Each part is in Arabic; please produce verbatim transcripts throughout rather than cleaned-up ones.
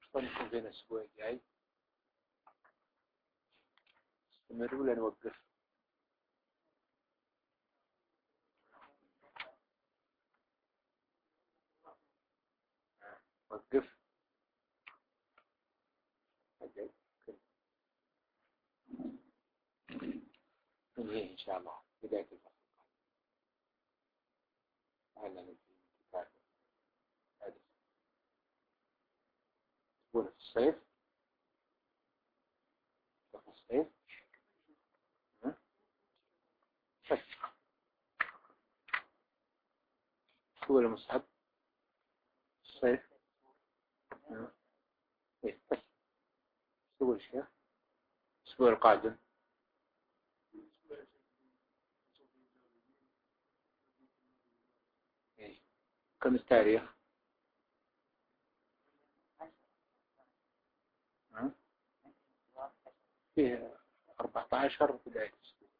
ونكون بين الأسبوع الجاي نستمر ولا نوقف؟ وقف ننهي إن شاء الله بداية الفصل هلا ننهي كتاب حديث تكون في الصيف في الصيف بس هو المصحف الصيف إيه بس تقول الشيخ الأسبوع القادم إيه كم التاريخ؟ فيه أربعة عشر بداية الأسبوع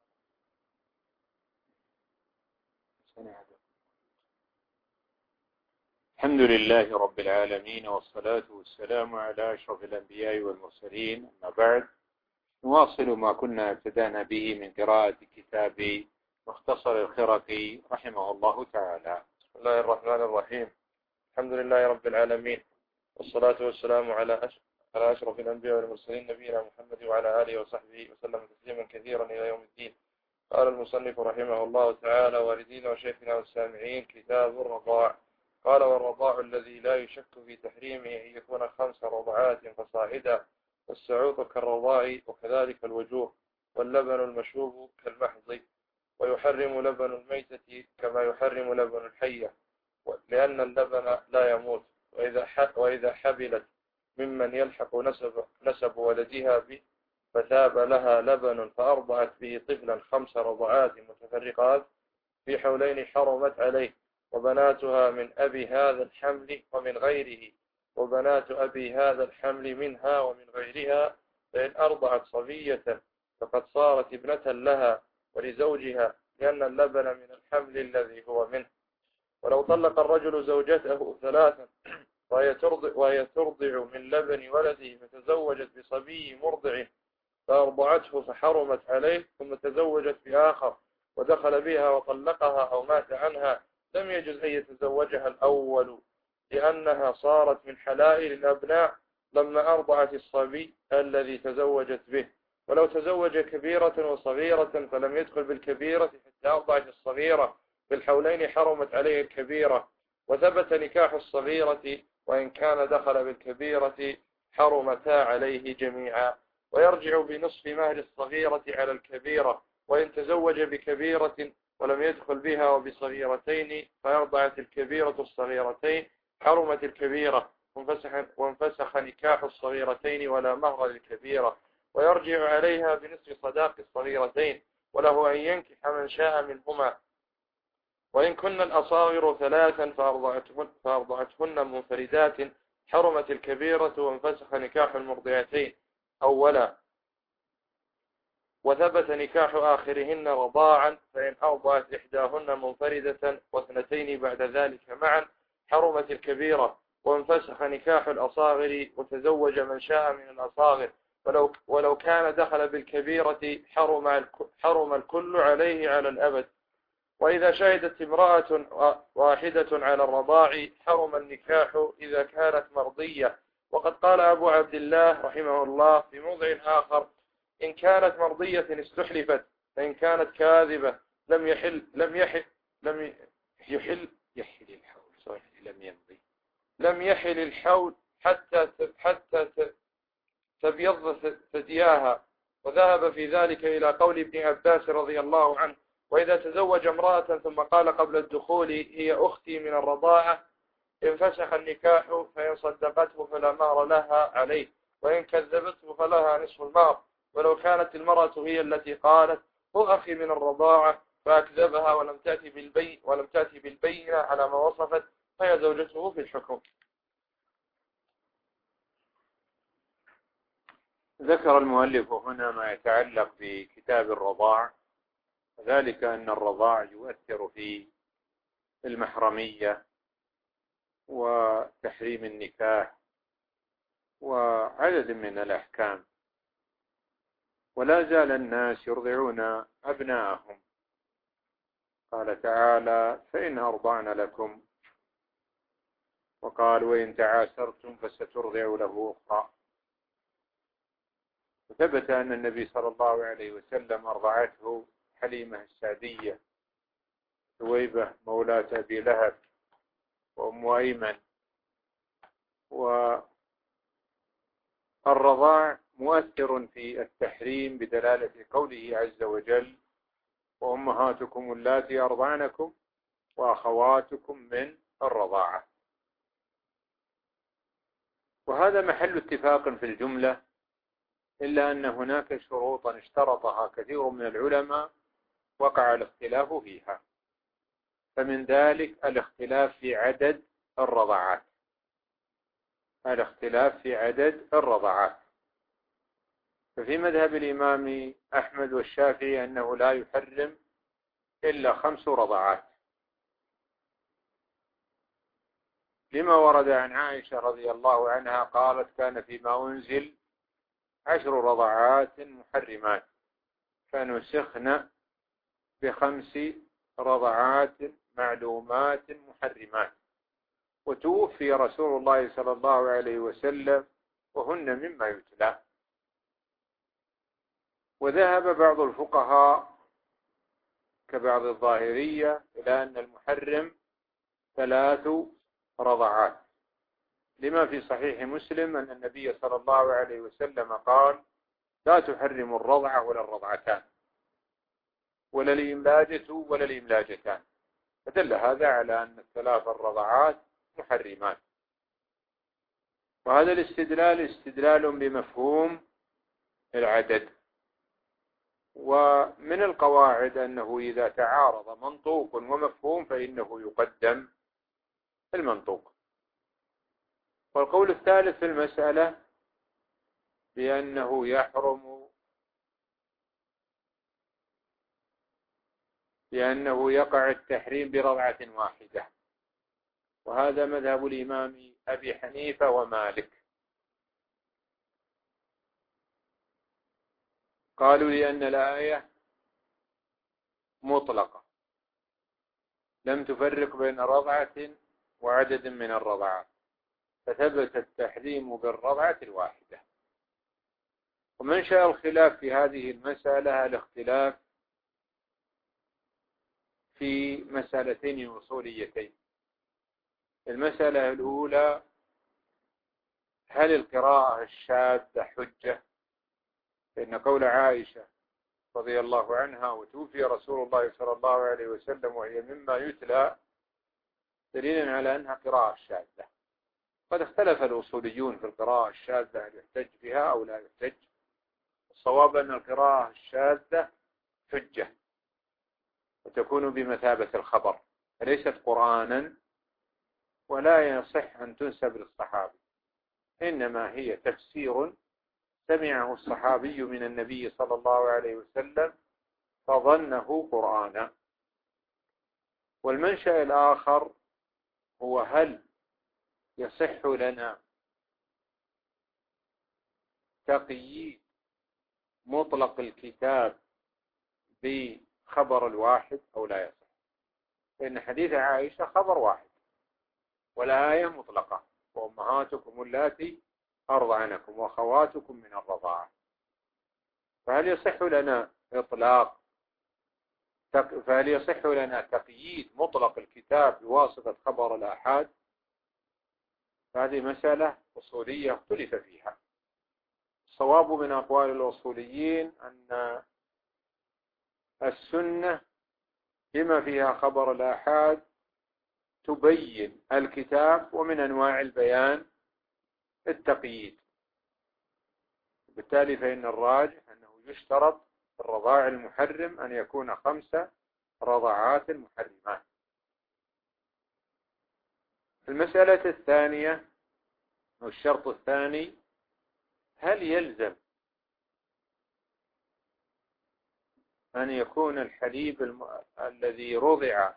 الحمد لله رب العالمين والصلاة والسلام على أشرف الأنبياء والمرسلين. أما بعد نواصل ما كنا ابتدأنا به من قراءة كتاب مختصر الخرقي رحمه الله تعالى. بسم الله الرحمن الرحيم. الحمد لله رب العالمين والصلاة والسلام على على أشرف الأنبياء والمرسلين نبينا محمد وعلى آله وصحبه وسلم تسليما كثيرا إلى يوم الدين. قال المصنف رحمه الله تعالى: والدينا وشيخنا والسامعين، كتاب الرضاع. قال: والرضاع الذي لا يشك في تحريمه أن يكون خمس رضعات فصاعدا، والسعوط كالرضاع، وكذلك الوجوه، واللبن المشوب كالمحض، ويحرم لبن الميتة كما يحرم لبن الحية، لأن اللبن لا يموت. وإذا وإذا حبلت ممن يلحق نسب نسب ولدها به فثاب لها لبن فأرضعت به طفلا خمس رضعات متفرقات في حولين حرمت عليه، وبناتها من أبي هذا الحمل ومن غيره، وبنات أبي هذا الحمل منها ومن غيرها، فإن أرضعت صبية فقد صارت ابنة لها ولزوجها، لأن اللبن من الحمل الذي هو منه. ولو طلق الرجل زوجته ثلاثا وهي ترضع, وهي ترضع من لبن ولده فتزوجت بصبي مرضع فأرضعته فحرمت عليه، ثم تزوجت بآخر ودخل بها وطلقها أو مات عنها، لم يجوز أن يتزوجها الأول، لأنها صارت من حلائل الأبناء لما أرضعت الصبي الذي تزوجت به. ولو تزوج كبيرة وصغيرة فلم يدخل بالكبيرة حتى أرضعت الصغيرة بالحولين حرمت عليه الكبيرة، وثبت نكاح الصغيرة وإن كان دخل بالكبيرة حرمتا عليه جميعا. ويرجع بنصف مهر الصغيرة على الكبيرة، وإن تزوج بكبيرة ولم يدخل بها وبصغيرتين فأرضعت الكبيرة الصغيرتين حرمت الكبيرة، وانفسخ, وانفسخ نكاح الصغيرتين ولا مهر للكبيرة. ويرجع عليها بنصف صداق الصغيرتين، وله أن ينكح من شاء منهما. وإن كن الأصاغر ثلاثا فأرضعتهن, فأرضعتهن منفردات حرمت الكبيرة، وانفسخ نكاح المرضعتين أولا، وثبت نكاح آخرهن رضاعا، فإن أرضعت إحداهن منفردة واثنتين بعد ذلك معا حرمت الكبيرة، وانفسخ نكاح الأصاغر، وتزوج من شاء من الأصاغر، ولو, ولو كان دخل بالكبيرة حرم, حرم الكل عليه على الأبد. وإذا شهدت امرأة واحدة على الرضاع حرم النكاح إذا كانت مرضية. وقد قال أبو عبد الله رحمه الله في موضع آخر: إن كانت مرضية استحلفت، فإن كانت كاذبة لم يحل لم يحل لم يحل يحل الحول لم يمضي لم يحل الحول حتى حتى تبيض ثدياها. وذهب في ذلك إلى قول ابن عباس رضي الله عنه: وإذا تزوج امرأة ثم قال قبل الدخول هي أختي من الرضاعة انفسخ النكاح، فإن صدقته فلا مهر لها عليه، وإن كذبته فلها نصف المهر. ولو كانت المرأة هي التي قالت هو أخي من الرضاعة فأكذبها ولم تأتي بالبين ولم تأتي بالبينة على ما وصفت، فهي زوجته في الحكم. ذكر المؤلف هنا ما يتعلق بكتاب الرضاع، ذلك أن الرضاع يؤثر في المحرمية وتحريم النكاح وعدد من الأحكام. ولا زال الناس يرضعون أبناءهم. قال تعالى: فإن أرضعن لكم. وقال: وإن تعاسرتم فسترضع له أخرى. وثبت أن النبي صلى الله عليه وسلم أرضعته حليمة السعدية، ثويبة مولاة أبي لهب، وأم أيمن. والرضاع مؤثر في التحريم بدلالة قوله عز وجل: وأمهاتكم اللاتي أرضعنكم وأخواتكم من الرضاعة. وهذا محل اتفاق في الجملة، إلا أن هناك شروطا اشترطها كثير من العلماء وقع الاختلاف فيها. فمن ذلك الاختلاف في عدد الرضاعات الاختلاف في عدد الرضاعات ففي مذهب الإمام أحمد والشافعي أنه لا يحرم إلا خمس رضاعات، لما ورد عن عائشة رضي الله عنها قالت: كان فيما أنزل عشر رضاعات محرمات فنسخن بخمس رضاعات معلومات محرمات، وتوفي رسول الله صلى الله عليه وسلم وهن مما يتلى. وذهب بعض الفقهاء كبعض الظاهرية إلى أن المحرم ثلاث رضعات، لما في صحيح مسلم أن النبي صلى الله عليه وسلم قال: لا تحرم الرضعة ولا الرضعتان ولا الإملاجة ولا الإملاجتان. فدل هذا على أن الثلاث الرضعات محرمات. وهذا الاستدلال استدلال بمفهوم العدد. ومن القواعد أنه إذا تعارض منطوق ومفهوم فإنه يقدم المنطوق. والقول الثالث في المسألة بأنه يحرم بأنه يقع التحريم برضعة واحدة، وهذا مذهب الإمام أبي حنيفة ومالك. قالوا لأن الآية مطلقة لم تفرق بين رضعة وعدد من الرضعات، فثبت التحريم بالرضعة الواحدة. ومنشأ الخلاف في هذه المسألة الاختلاف في مسألتين أصوليتين. المسألة الأولى: هل القراءة الشاذة حجة؟ فإن قول عائشة رضي الله عنها: وتوفي رسول الله صلى الله عليه وسلم وهي مما يتلى، دليل على أنها قراءة شاذة. قد اختلف الأصوليون في القراءة الشاذة هل يحتج بها أو لا يحتج. الصواب أن القراءة الشاذة حجة وتكون بمثابة الخبر، فليست قرآنا ولا يصح أن تنسب للصحابي، إنما هي تفسير سمعه الصحابي من النبي صلى الله عليه وسلم فظنه قرآنا. والمنشأ الآخر هو: هل يصح لنا تقييد مطلق الكتاب بخبر الواحد أو لا يصح؟ لأن حديث عائشة خبر واحد والآية مطلقة: وأمهاتكم اللاتي أرضعنكم وأخواتكم من الرضاعة. فهل يصح لنا إطلاق فهل يصح لنا تقييد مطلق الكتاب بواسطة خبر الآحاد؟ هذه مسألة أصولية اختلف فيها. الصواب من أقوال الأصوليين أن السنة بما فيها خبر الآحاد تبين الكتاب، ومن أنواع البيان التقييد. بالتالي فإن الراجح أنه يشترط في الرضاع المحرم أن يكون خمس رضاعات محرمات. المسألة الثانية أو الشرط الثاني: هل يلزم أن يكون الحليب الم... الذي رضع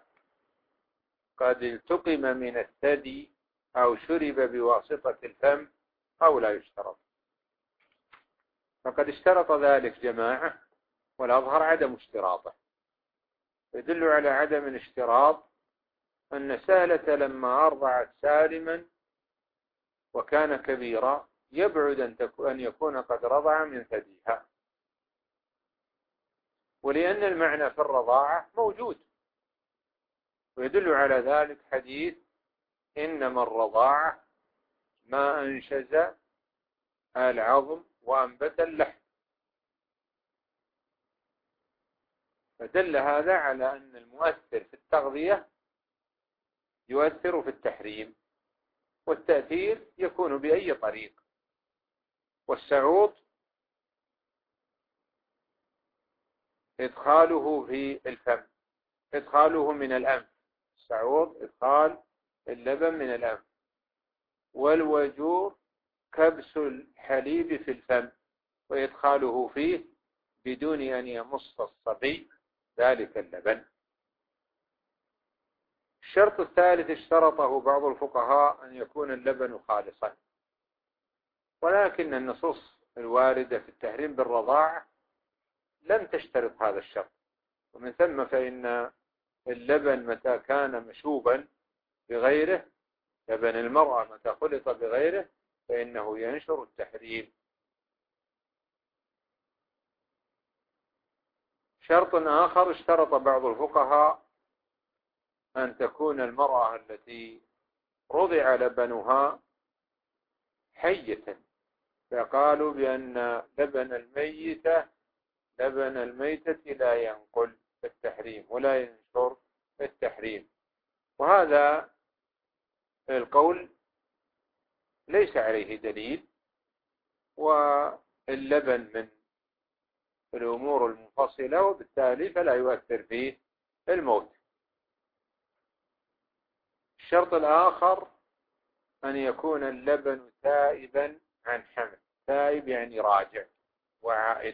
قد التقم من الثدي أو شرب بواسطة الفم أو لا يشترط. فقد اشترط ذلك جماعة والأظهر عدم اشتراطه. يدل على عدم الاشتراط أن سهلة لما أرضعت سالما وكان كبيرا يبعد أن يكون قد رضع من ثديها، ولأن المعنى في الرضاعة موجود. ويدل على ذلك حديث إنما الرضاعة ما أنشز العظم وأنبت اللحم. فدل هذا على أن المؤثر في التغذية يؤثر في التحريم، والتأثير يكون بأي طريق. والسعوط إدخاله في الفم، إدخاله من الأنف. السعوط إدخال اللبن من الأنف. والوجور كبس الحليب في الفم وإدخاله فيه بدون أن يمص الصبي ذلك اللبن. الشرط الثالث اشترطه بعض الفقهاء أن يكون اللبن خالصا، ولكن النصوص الواردة في التحريم بالرضاعة لم تشترط هذا الشرط. ومن ثم فإن اللبن متى كان مشوبا بغيره، لبن المرأة متى خلط بغيره، فإنه ينشر التحريم. شرط آخر اشترط بعض الفقهاء أن تكون المرأة التي رضع لبنها حية، فقالوا بأن لبن الميتة لبن الميتة لا ينقل في التحريم ولا ينشر في التحريم. وهذا القول ليس عليه دليل، واللبن من الأمور المنفصلة وبالتالي فلا يؤثر فيه الموت. الشرط الآخر أن يكون اللبن تائبا عن حمل. تائب يعني راجع وعائد.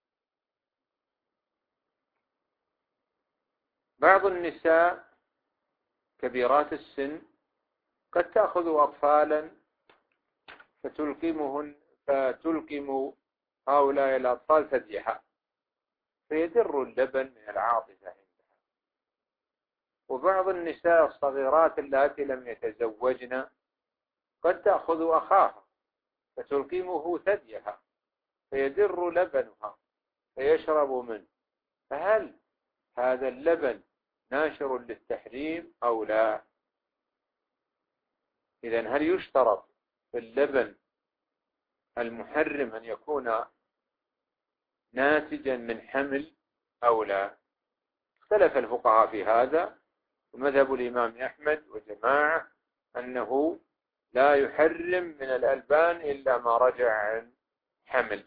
بعض النساء كبيرات السن قد تأخذ أطفالا فتلقمهن فتلقم هؤلاء الأطفال ثديها، فيدر اللبن من العاطفة عندها. وبعض النساء الصغيرات اللاتي لم يتزوجن قد تأخذ أخاها فتلقمه ثديها فيدر لبنها فيشرب منه. فهل هذا اللبن ناشر للتحريم أو لا؟ إذن هل يشترط في اللبن المحرم أن يكون ناتجا من حمل أو لا؟ اختلف الفقهاء في هذا، ومذهب الإمام أحمد وجماعة أنه لا يحرم من الألبان إلا ما رجع عن حمل.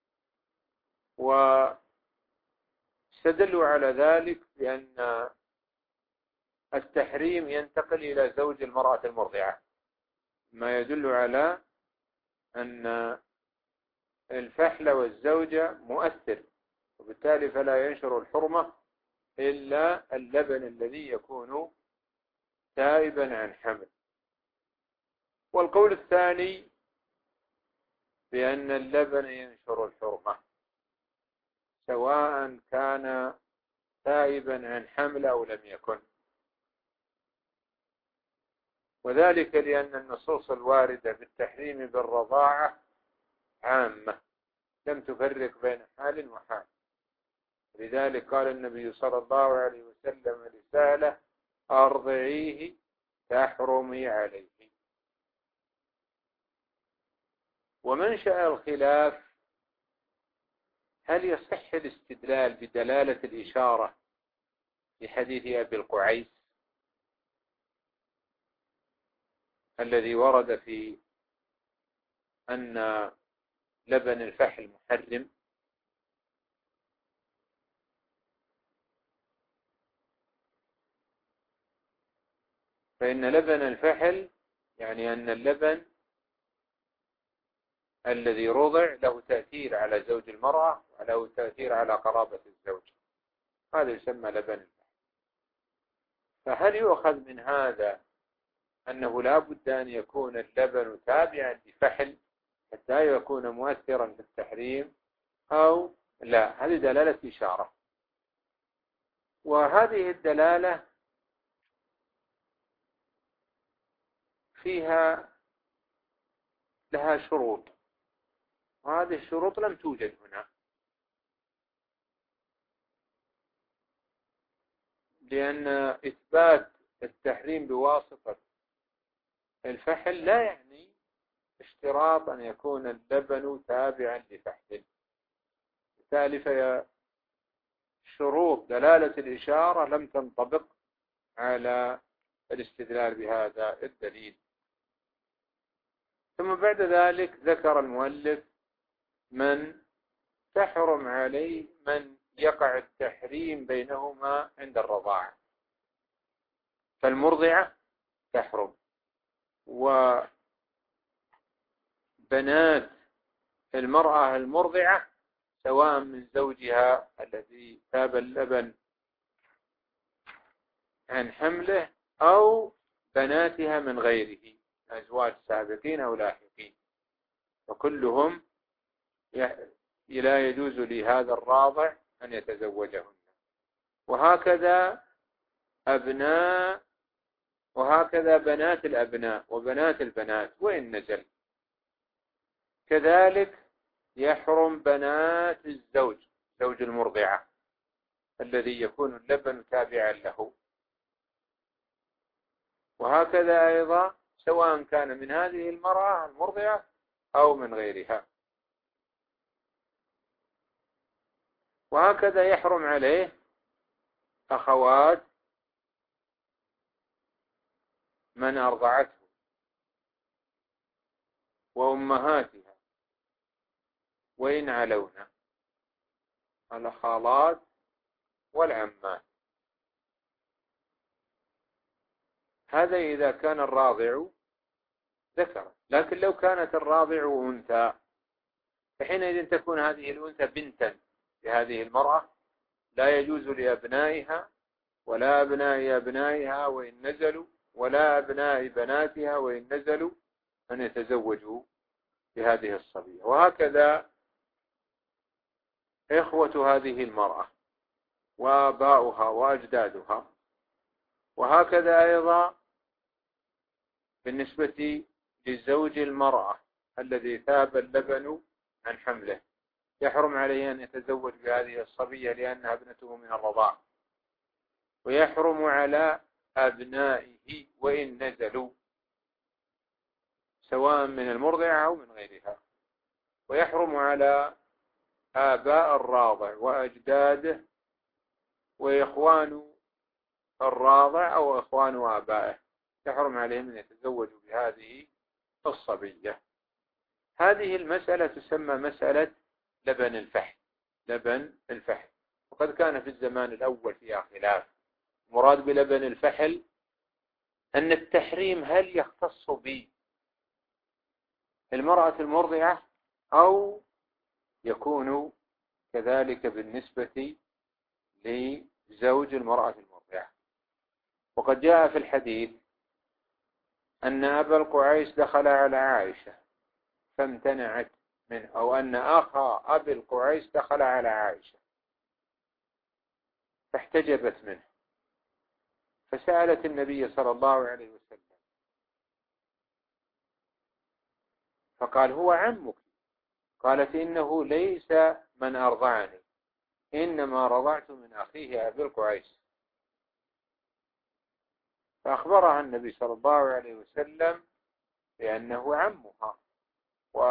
واستدلوا على ذلك بأن التحريم ينتقل إلى زوج المرأة المرضعة، ما يدل على أن الفحل والزوجة مؤثر، وبالتالي فلا ينشر الحرمة إلا اللبن الذي يكون تائبا عن حمل. والقول الثاني بأن اللبن ينشر الحرمة سواء كان تائبا عن حمل أو لم يكن، وذلك لأن النصوص الواردة بالتحريم بالرضاعة عامة لم تفرق بين حال وحال. لذلك قال النبي صلى الله عليه وسلم لسالة: أرضعيه تحرمي عليه. ومنشأ الخلاف هل يصح الاستدلال بدلالة الإشارة في حديث أبي القعيس الذي ورد في أن لبن الفحل محرم؟ فإن لبن الفحل يعني أن اللبن الذي رضع له تأثير على زوج المرأة وله تأثير على قرابة الزوج، هذا يسمى لبن الفحل. فهل يؤخذ من هذا أنه لا بد أن يكون اللبن تابعا لفحل حتى يكون مؤثرا في التحريم أو لا. هذه دلالة إشارة، وهذه الدلالة فيها لها شروط، وهذه الشروط لم توجد هنا، لأن إثبات التحريم بواسطة الفحل لا يعني اشتراط أن يكون اللبن تابعا لفحل. بالتالي فهي شروط دلالة الإشارة لم تنطبق على الاستدلال بهذا الدليل. ثم بعد ذلك ذكر المؤلف من تحرم عليه من يقع التحريم بينهما عند الرضاعة، فالمرضعة تحرم، وبنات المرأة المرضعة سواء من زوجها الذي تاب اللبن عن حمله أو بناتها من غيره، أزواج سابقين أو لاحقين، وكلهم لا يجوز لهذا الراضع أن يتزوجهن. وهكذا أبناء وهكذا بنات الأبناء وبنات البنات وإن نزل. كذلك يحرم بنات الزوج، زوج المرضعة الذي يكون اللبن تابعا له. وهكذا أيضا سواء كان من هذه المرأة المرضعة أو من غيرها. وهكذا يحرم عليه أخوات من أرضعته وأمهاتها وإن علونا، الخالات والعمات. هذا إذا كان الراضع ذكر، لكن لو كانت الراضع أنثى فحينئذ تكون هذه الأنثى بنتا لهذه المرأة، لا يجوز لأبنائها ولا أبناء أبنائها وإن نزلوا ولا أبناء بناتها وإن نزلوا أن يتزوجوا بهذه الصبية. وهكذا إخوة هذه المرأة وآباؤها وأجدادها. وهكذا أيضا بالنسبة لزوج المرأة الذي ثاب اللبن عن حمله، يحرم عليه أن يتزوج بهذه الصبية لأنها ابنته من الرضاع. ويحرم على أبنائه وإن نزلوا سواء من المرضعة أو من غيرها. ويحرم على آباء الراضع وأجداده وإخوان الراضع أو إخوان آبائه، يحرم عليهم أن يتزوجوا بهذه الصبية. هذه المسألة تسمى مسألة لبن الفحل. لبن الفحل. وقد كان في الزمان الأول فيها خلاف. مراد بلبن الفحل أن التحريم هل يختص بالمرأة المرضعة أو يكون كذلك بالنسبة لزوج المرأة المرضعة. وقد جاء في الحديث أن أبا القعيس دخل على عائشة فامتنعت منه، أو أن أخا أبي القعيس دخل على عائشة فاحتجبت منه، فسألت النبي صلى الله عليه وسلم فقال هو عمك. قالت إنه ليس من أرضعني، إنما رضعت من أخيه أبي القعيس. فأخبرها النبي صلى الله عليه وسلم بأنه عمها، و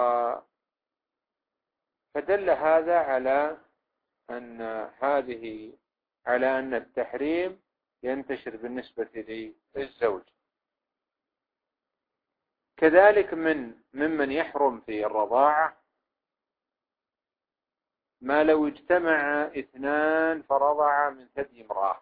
فدل هذا على أن هذه على أن التحريم ينتشر بالنسبة للزوج. كذلك من ممن يحرم في الرضاعة ما لو اجتمع اثنان فرضع من ثدي امرأة،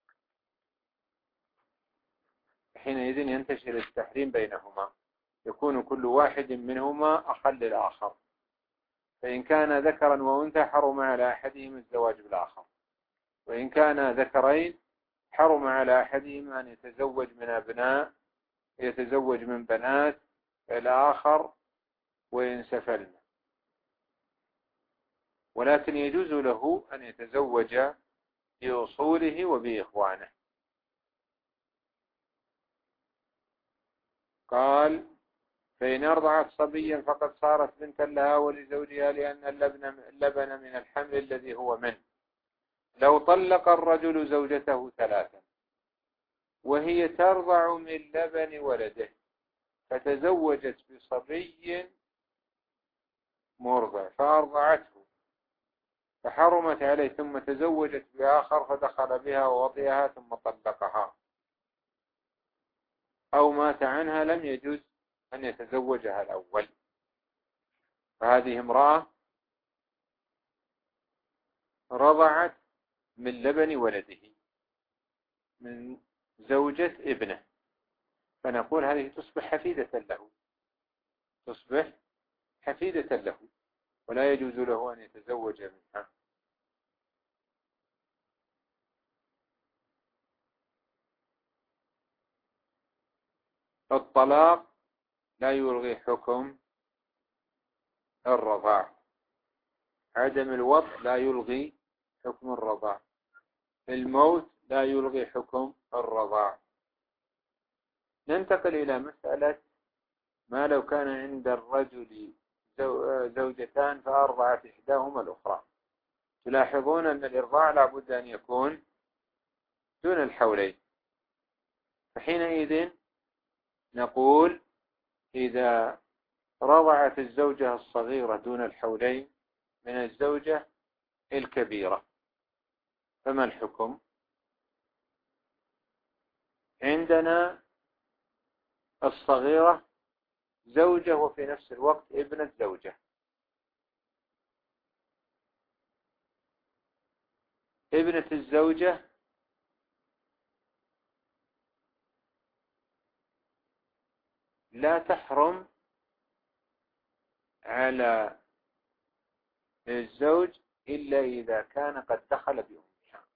حينئذ ينتشر التحريم بينهما، يكون كل واحد منهما أخل الآخر. فإن كان ذكرا وأنثى حرم على أحدهم الزواج بالآخر، وإن كان ذكرين حرم على أحدهما أن يتزوج من أبناء يتزوج من بنات الآخر، وإن سفلنا، ولكن يجوز له أن يتزوج بأصوله وبإخوانه. قال: فإن أرضعت صبيا فقد صارت بنتا لها ولزوجها، لأن اللبن من الحمل الذي هو منه. لو طلق الرجل زوجته ثلاثا وهي ترضع من لبن ولده، فتزوجت بصبي مرضع فأرضعته فحرمت عليه، ثم تزوجت بآخر فدخل بها ووطئها ثم طلقها، أو مات عنها، لم يجوز أن يتزوجها الأول. فهذه امرأة رضعت من لبن ولده من زوجة ابنه، فنقول هذه تصبح حفيدة له، تصبح حفيدة له، ولا يجوز له أن يتزوج منها. الطلاق لا يلغي حكم الرضاع، عدم الوطء لا يلغي حكم الرضاع، الموت لا يلغي حكم الرضاع. ننتقل إلى مسألة ما لو كان عند الرجل زوجتان فأرضعت إحداهما الأخرى. تلاحظون أن الإرضاع لابد أن يكون دون الحولين، فحينئذ نقول إذا رضعت الزوجة الصغيرة دون الحولين من الزوجة الكبيرة فما الحكم؟ عندنا الصغيرة زوجة وفي نفس الوقت ابنة زوجة، ابنة الزوجة لا تحرم على الزوج إلا إذا كان قد دخل بأمها،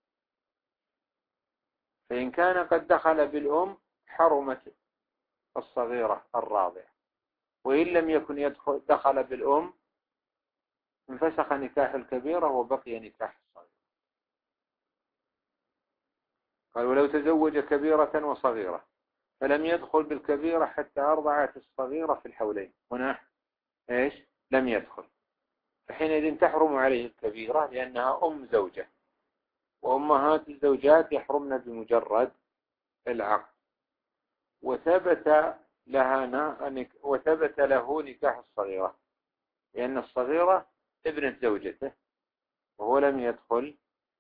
فإن كان قد دخل بالأم حرمت الصغيرة الراضعة، وإن لم يكن يدخل دخل بالأم انفسخ نكاح الكبيرة وبقي نكاح الصغيرة. قال: ولو تزوج كبيرة وصغيرة فلم يدخل بالكبيرة حتى أرضعت الصغيرة في الحولين، هنا إيش؟ لم يدخل، فحينئذ تحرم عليه الكبيرة لأنها أم زوجة، وأمهات الزوجات يحرمن بمجرد العقد، وثبت لها وثبت له نكاح الصغيرة لأن الصغيرة ابنة زوجته وهو لم يدخل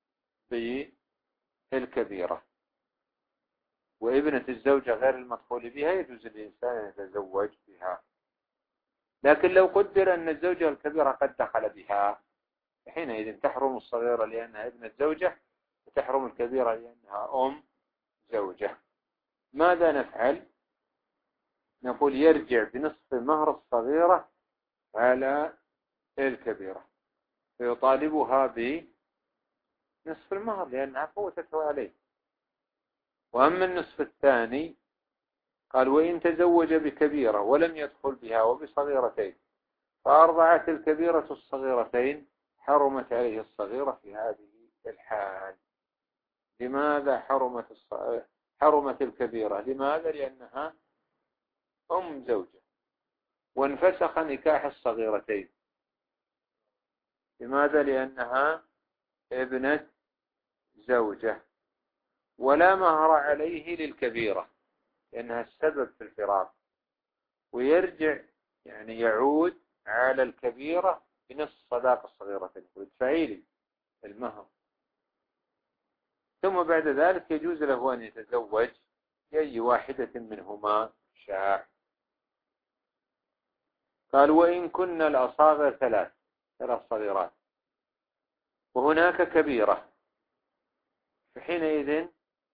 بالكبيرة، وابنة الزوجة غير المدخول بها يجوز الإنسان أن يتزوج بها. لكن لو قدر أن الزوجة الكبيرة قد دخل بها حينئذ تحرم الصغيرة لأنها ابنة زوجة، وتحرم الكبيرة لأنها أم زوجة. ماذا نفعل؟ نقول يرجع بنصف مهر الصغيرة على الكبيرة فيطالبها بنصف المهر لأنها فوتته عليه. وأما النصف الثاني قال: وإن تزوج بكبيرة ولم يدخل بها وبصغيرتين فأرضعت الكبيرة الصغيرتين حرمت عليه الصغيرة في هذه الحال. لماذا حرمت الص... حرمت الكبيرة؟ لماذا؟ لأنها أم زوجة، وانفسخ نكاح الصغيرتين. لماذا؟ لأنها ابنة زوجة، ولا مهر عليه للكبيرة لأنها السبب في الفراق، ويرجع يعني يعود على الكبيرة بنصف صداق الصغيرتين ويدفعي لي المهر. ثم بعد ذلك يجوز له أن يتزوج بأي واحدة منهما شاء. قال: وإن كنا الأصاغر ثلاث ثلاث صغيرات وهناك كبيرة، فحينئذ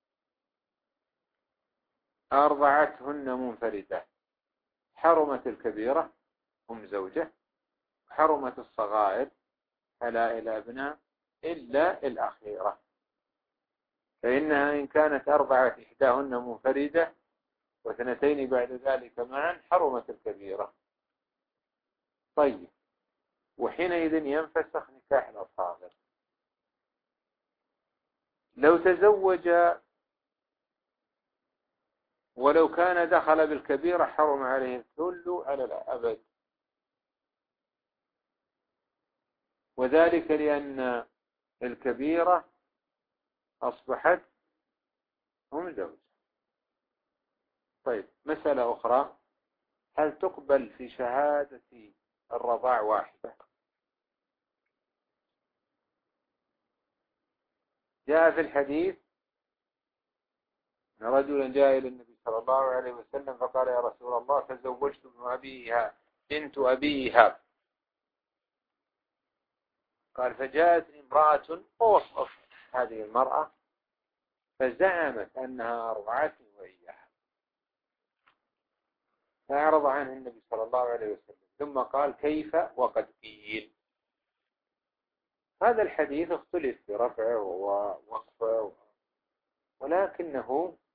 أرضعتهن منفردة، حرمت الكبيرة أم زوجة، حرمت الصغائر حلائل أبناء إلا الأخيرة، فإنها إن كانت أرضعت إحداهن منفردة واثنتين بعد ذلك معا حرمت الكبيرة. طيب، وحينئذ ينفسخ نكاح الأصاغر. لو تزوج ولو كان دخل بالكبيرة حرم عليه الكل على الأبد، وذلك لأن الكبيرة أصبحت أم زوج. طيب، مسألة أخرى: هل تقبل في شهادة الرضاع واحدة؟ جاء في الحديث أن رجلا جاء إلى النبي صلى الله عليه وسلم فقال: يا رسول الله، تزوجت ابن أبيها بنت أبي إيهاب. قال: فجاءتني امرأة أوصف هذه المرأة فزعمت أنها أرضعتني وإياها، فأعرض عنه النبي صلى الله عليه وسلم، ثم قال: كيف وقد قيل. هذا الحديث اختلف في رفعه ووقفه، ولكنه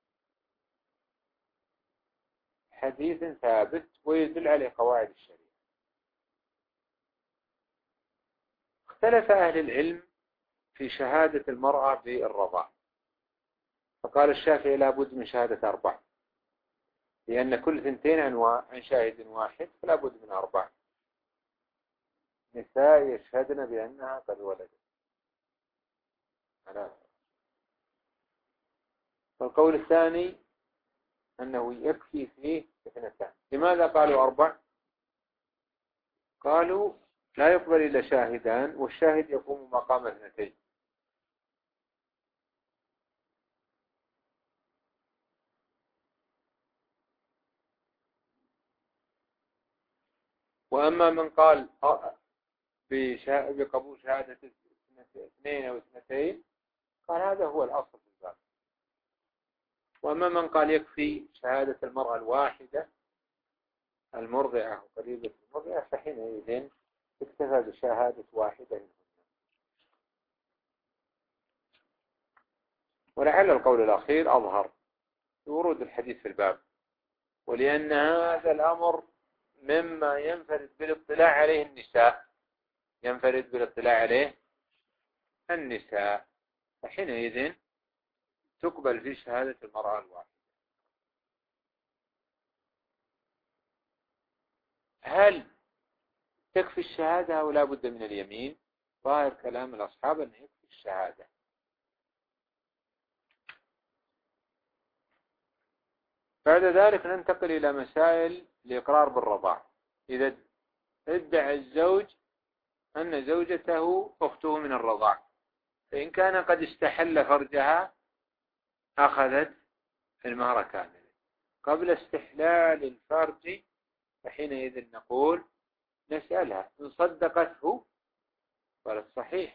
حديث ثابت ويدل عليه قواعد الشريعة. اختلف أهل العلم في شهادة المرأة بالرضاع، فقال الشافعي: لا بد من شهادة أربع، لأن كل ثنتين عن شاهد واحد فلا بد من أربع نساء يشهدن بأنها قد ولدت. فالقول الثاني أنه يكفي فيه اثنتان. لماذا قالوا أربع؟ قالوا: لا يقبل إلا شاهدان، والشاهد يقوم مقام اثنتين. وأما من قال بقبول شهادة اثنين أو اثنتين قال هذا هو الأصل في الباب. وأما من قال يكفي شهادة المرأة الواحدة المرضعة وقريبة المرضعة فحينئذ اكتفى بشهادة واحدة منهم. ولعل القول الأخير أظهر ورود الحديث في الباب، ولأن هذا الأمر مما ينفرد بالاطلاع عليه النساء ينفرد بالاطلاع عليه النساء فحينئذ تقبل في شهادة المرأة الواحدة. هل تكفي الشهادة أو لا بد من اليمين؟ ظاهر كلام الأصحاب أن يكفي الشهادة. بعد ذلك ننتقل إلى مسائل الإقرار بالرضاع. إذا ادعى الزوج أن زوجته أخته من الرضاع، فإن كان قد استحل فرجها أخذت المهر كاملا. قبل استحلال الفرج فحينئذ نقول نسألها إن صدقته قالت صحيح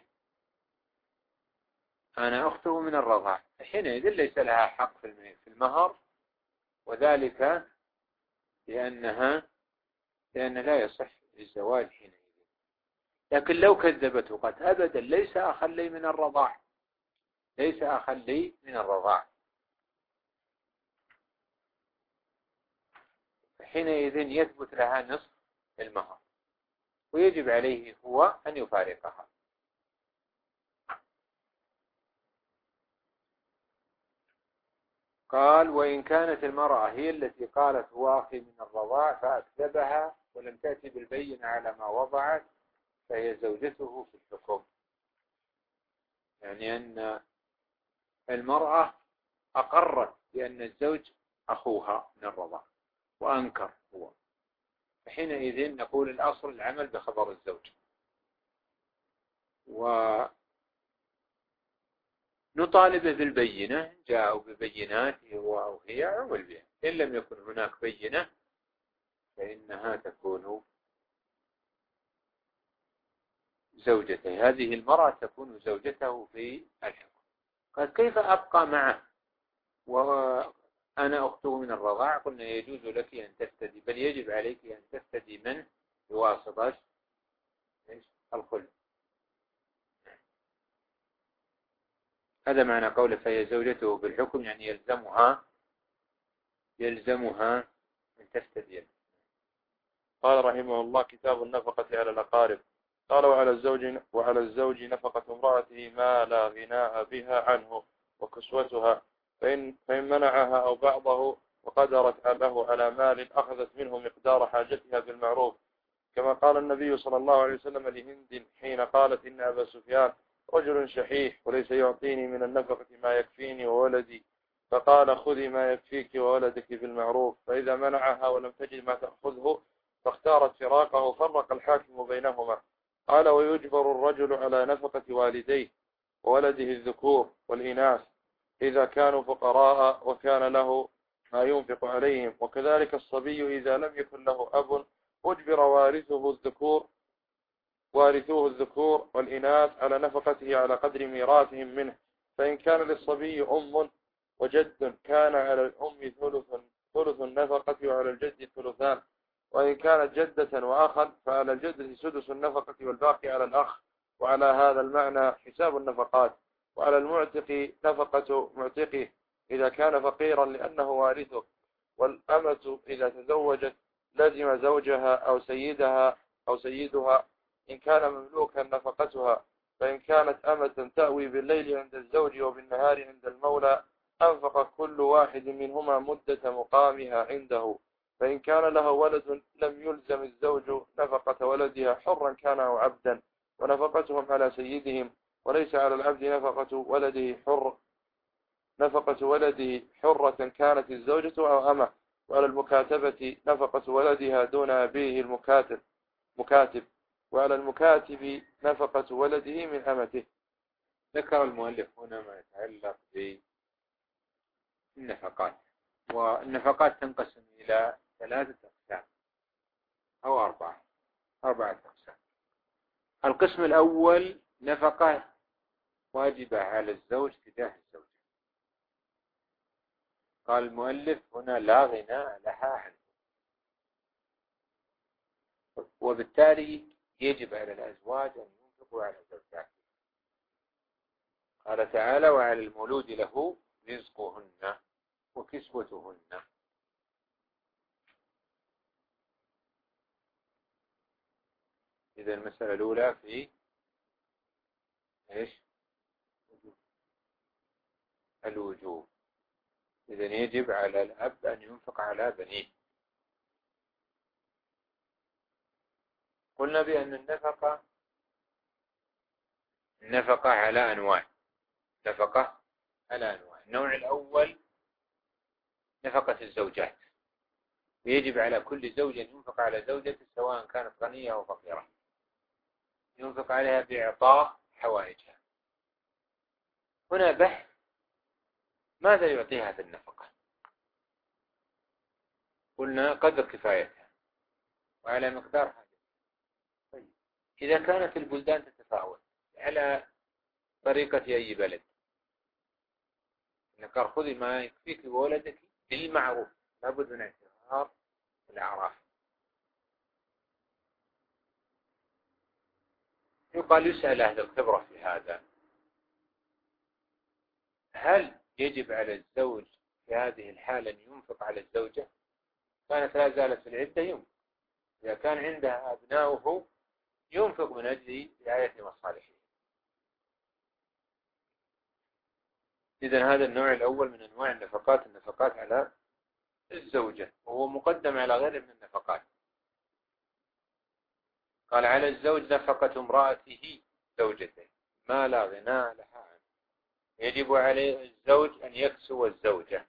أنا أخته من الرضاع، فحينئذ ليس لها حق في المهر، وذلك لأنها لأن لا يصح الزواج حينئذ. لكن لو كذبته قد أبدا ليس أخا لي من الرضاع ليس أخا لي من الرضاع حينئذ يثبت لها نصف المهر، ويجب عليه هو أن يفارقها. قال: وإن كانت المرأة هي التي قالت هو أخي من الرضاع فأكذبها ولم تأتي بالبينة على ما وضعت فهي زوجته في الحكم. يعني أن المرأة أقرت بأن الزوج أخوها من الرضاع وأنكر هو، فحينئذ نقول الأصل العمل بخبر الزوج، ونطالبه بالبينة. جاءوا ببينات هو أو هي عمل بها، إن لم يكن هناك بينة فإنها تكون زوجته. هذه المرأة تكون زوجته في الحكم. قال: كيف أبقى معه وأنا أخته من الرضاع؟ قلنا يجوز لك أن تفتدي، بل يجب عليك أن تفتدي منه بواسطة الخلع. هذا معنى قوله فهي زوجته بالحكم، يعني يلزمها يلزمها أن تفتدي. قال رحمه الله: كتاب النفقة على الأقارب. قال: وعلى الزوج وعلى الزوج نفقة امرأته ما لا غناء بها عنه وكسوتها، فإن, فإن منعها أو بعضه وقدرت له على مال أخذت منه مقدار حاجتها بالمعروف، كما قال النبي صلى الله عليه وسلم لهند حين قالت: إن أبا سفيان رجل شحيح وليس يعطيني من النفقة ما يكفيني وولدي، فقال: خذي ما يكفيك وولدك بالمعروف. فإذا منعها ولم تجد ما تأخذه فاختارت فراقه فرق الحاكم بينهما. قال: ويجبر الرجل على نفقة والديه وولده الذكور والإناث إذا كانوا فقراء وكان له ما ينفق عليهم، وكذلك الصبي إذا لم يكن له أب أجبر وارثه الذكور وارثوه الذكور والإناث على نفقته على قدر ميراثهم منه، فإن كان للصبي أم وجد كان على الأم ثلث ثلث النفقة وعلى الجد ثلثان، وإن كانت جدة وأخا فعلى الجدة سدس النفقة والباقي على الأخ. وعلى هذا المعنى حساب النفقات. وعلى المعتق نفقة معتقه إذا كان فقيرا لأنه وارثه. والأمة إذا تزوجت لزم زوجها أو سيدها أو سيدها إن كان مملوكا نفقتها، فإن كانت أمة تأوي بالليل عند الزوج وبالنهار عند المولى أنفق كل واحد منهما مدة مقامها عنده. فإن كان لها ولد لم يلزم الزوج نفقة ولدها حرا كان أو عبدا، ونفقتهم على سيدهم، وليس على العبد نفقة ولده حر نفقة ولده حرة كانت الزوجة أو أمة. وعلى المكاتبة نفقة ولدها دون أبيه المكاتب مكاتب وعلى المكاتب نفقة ولده من أمته. ذكر المؤلف هنا ما يتعلق بالنفقات، والنفقات تنقسم إلى ثلاثة أقسام أو أربعة أربعة أقسام. القسم الأول نفقة واجبة على الزوج تجاه الزوجة. قال المؤلف هنا: لا غناء لها عنه، وبالتالي يجب على الأزواج أن ينفقوا على زوجاتهم. قال تعالى: وعلى المولود له رزقهن وكسوتهن. إذا المسألة الأولى في إيش؟ الوجوب. إذا يجب على الأب أن ينفق على بنيه. قلنا بأن النفقة النفقة على أنواع نفقة على أنواع النوع الأول نفقة الزوجات، ويجب على كل زوج أن ينفق على زوجته سواء كانت غنية أو فقيرة، ينفق عليها بإعطاء حوائجها. هنا بحث: ماذا يعطيها في النفقة؟ قلنا قدر كفايتها وعلى مقدار حاجتها. طيب، إذا كانت البلدان تتفاوت على طريقة أي بلد، إنك خذي ما يكفيك وولدك بالمعروف، لابد من اعتبار الأعراف. يقال يسأل أهل الخبرة في هذا: هل يجب على الزوج في هذه الحالة أن ينفق على الزوجة؟ كانت لا زالت في العدة ينفق، إذا كان عندها أبناؤه ينفق من أجل رعاية مصالحه. إذن هذا النوع الأول من أنواع النفقات، النفقات على الزوجة، وهو مقدم على غير من النفقات. قال: على الزوج نفقة امرأته زوجته ما لا غناء لها عنه. يجب عليه الزوج أن يكسو الزوجة.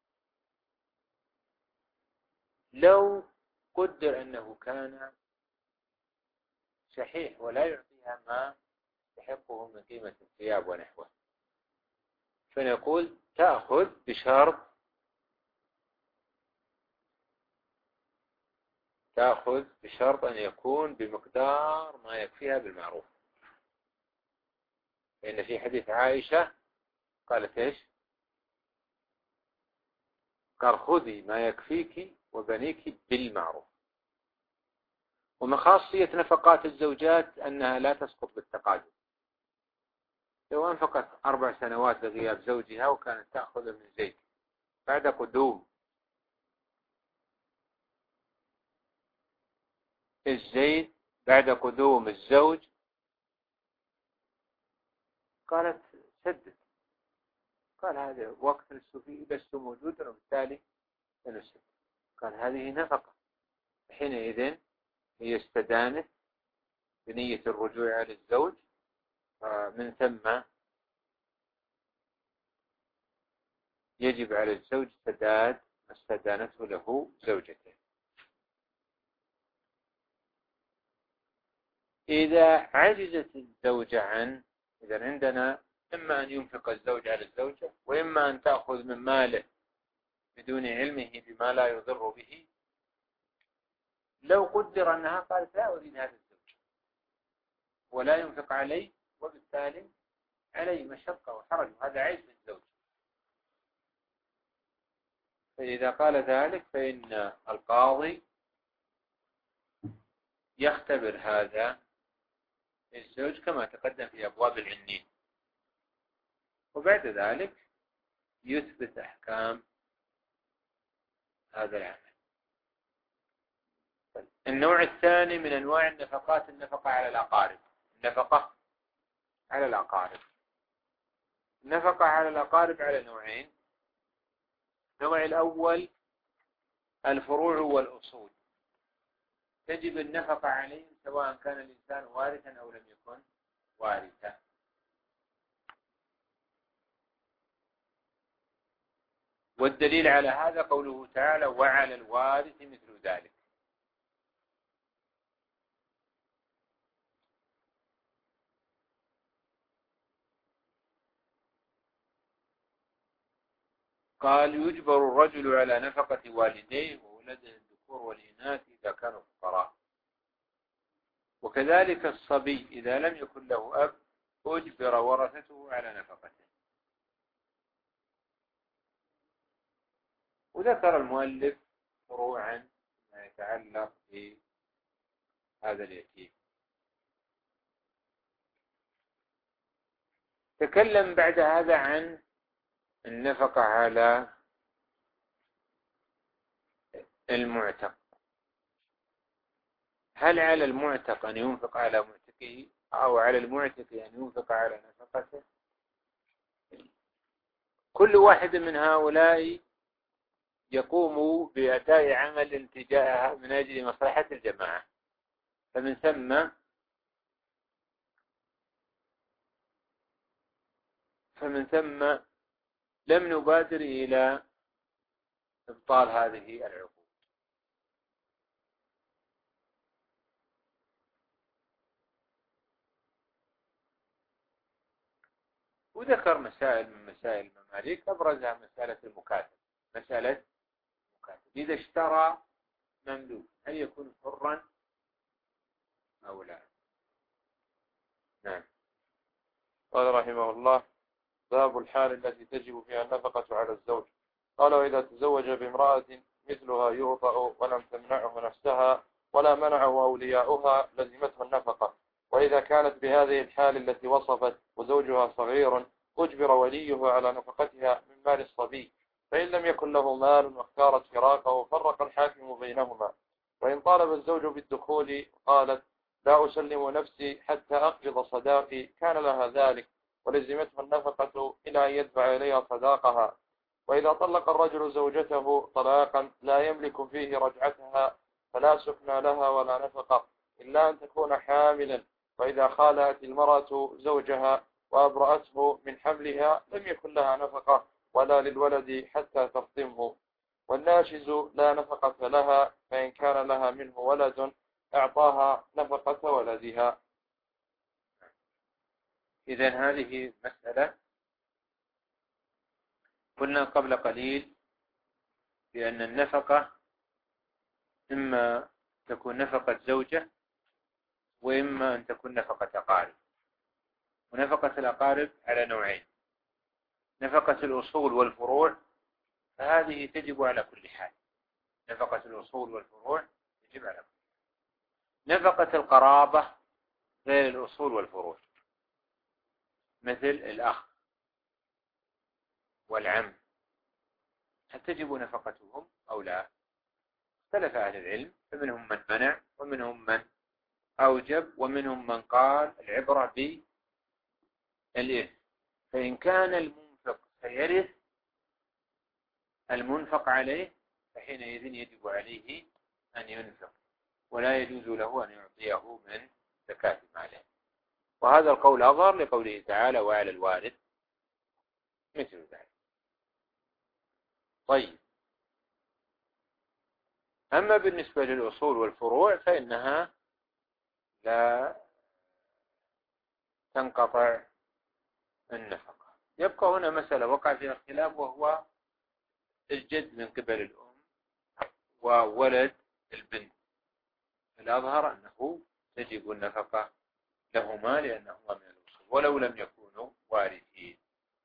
لو قدر أنه كان شحيح ولا يعطيها ما يستحقه من قيمة الثياب ونحوه، فنقول تأخذ بشرط تأخذ بشرط أن يكون بمقدار ما يكفيها بالمعروف. لأن في حديث عائشة قالت إيش؟ قال: خذي ما يكفيك وبنيك بالمعروف. ومن خاصية نفقات الزوجات أنها لا تسقط بالتقادم. لو أنفقت أربع سنوات لغياب زوجها وكانت تأخذ من زيد بعد قدوم الزيت بعد قدوم الزوج؟ قالت سدد. قال هذا وقت السفي لست موجودا وبالتالي سنسد. قال هذه نفقة. حينئذ هي استدانت بنية الرجوع على الزوج، من ثم يجب على الزوج سداد ما استدانته له زوجته. إذا عجزت الزوجة عن، إذا عندنا إما أن ينفق الزوج على الزوجة، وإما أن تأخذ من ماله بدون علمه بما لا يضر به. لو قدر أنها قالت لا أريد هذا الزوج ولا ينفق عليه، وبالتالي عليه مشقة وحرج، وهذا عيب الزوج. فإذا قال ذلك فإن القاضي يختبر هذا الزوج كما تقدم في أبواب العنين، وبعد ذلك يثبت أحكام هذا العمل. النوع الثاني من أنواع النفقات النفقة على الأقارب. النفقة على الأقارب النفقة على الأقارب على نوعين. النوع الأول الفروع والأصول، تجب النفقة عليهم سواء كان الإنسان وارثا أو لم يكن وارثا. والدليل على هذا قوله تعالى وعلى الوارث مثل ذلك. قال يجبر الرجل على نفقة والديه وولده الذكور والإناث إذا كانوا فقراء، وكذلك الصبي إذا لم يكن له أب أجبر ورثته على نفقته. وذكر المؤلف فروعا ما يتعلق بهذا اليتيم. تكلم بعد هذا عن النفقة على المعتق. هل على المعتق أن ينفق على معتقه أو على المعتق أن ينفق على نفقته؟ كل واحد من هؤلاء يقوم بأداء عمل تجاه من أجل مصلحة الجماعة، فمن ثم فمن ثم لم نبادر إلى إبطال هذه العقود. وذكر مسائل من مسائل المماليك، أبرزها مسألة المكاتب. مسألة المكاتب إذا اشترى مملوك هل يكون حرا أو لا؟ نعم. قال رحمه الله باب الحال التي تجب فيها النفقة على الزوج. قال وإذا تزوج بامرأة مثلها يوطأ ولم تمنعه نفسها ولا منعه أولياؤها لزمته النفقة. وإذا كانت بهذه الحال التي وصفت وزوجها صغير أجبر وليه على نفقتها من مال الصبي، فإن لم يكن له مال واختارت فراقه فرق الحاكم بينهما. وإن طالب الزوج بالدخول قالت لا أسلم نفسي حتى أقبض صداقي كان لها ذلك ولزمته النفقة إلى أن يدفع إليها صداقها. وإذا طلق الرجل زوجته طلاقا لا يملك فيه رجعتها فلا سكن لها ولا نفقة إلا أن تكون حاملا. وإذا خالت المرأة زوجها وأبرأته من حملها لم يكن لها نفقة ولا للولد حتى تفطمه. والناشز لا نفقة لها، فإن كان لها منه ولد أعطاها نفقة ولدها. إذن هذه مسألة قلنا قبل قليل بأن النفقة إما تكون نفقة زوجة وإما أن تكون نفقة أقارب. ونفقة الأقارب على نوعين: نفقة الأصول والفروع، فهذه تجب على كل حال. نفقة الأصول والفروع تجب على كل حال. نفقة القرابة غير الأصول والفروع، مثل الأخ والعم، هل تجب نفقتهم أو لا؟ اختلف أهل العلم، فمنهم من منع ومنهم من أوجب ومنهم من قال العبرة بالإثم. فإن كان المنفق سيرث المنفق عليه فحينئذ يجب عليه أن ينفق، ولا يجوز له أن يعطيه من زكاة ماله. وهذا القول أظهر لقوله تعالى وعلى الوارث مثل ذلك. طيب، أما بالنسبة للأصول والفروع فإنها لا تنقطع النفقة. يبقى هنا مسألة وقع فيها اختلاف، وهو الجد من قبل الأم وولد البنت. الأظهر أنه تجب النفقة لهما لأنهما من الأصول ولو لم يكونوا وارثين.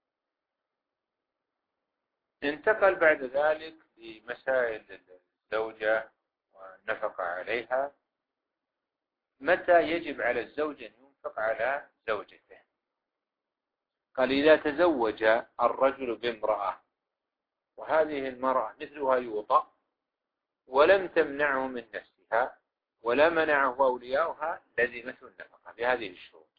انتقل بعد ذلك لمسائل الزوجة والنفقة عليها. متى يجب على الزوج أن ينفق على زوجته؟ قال إذا تزوج الرجل بامرأة وهذه المرأة مثلها يوطأ ولم تمنعه من نفسها ولا منعه أولياؤها لزمته النفقة بهذه الشروط.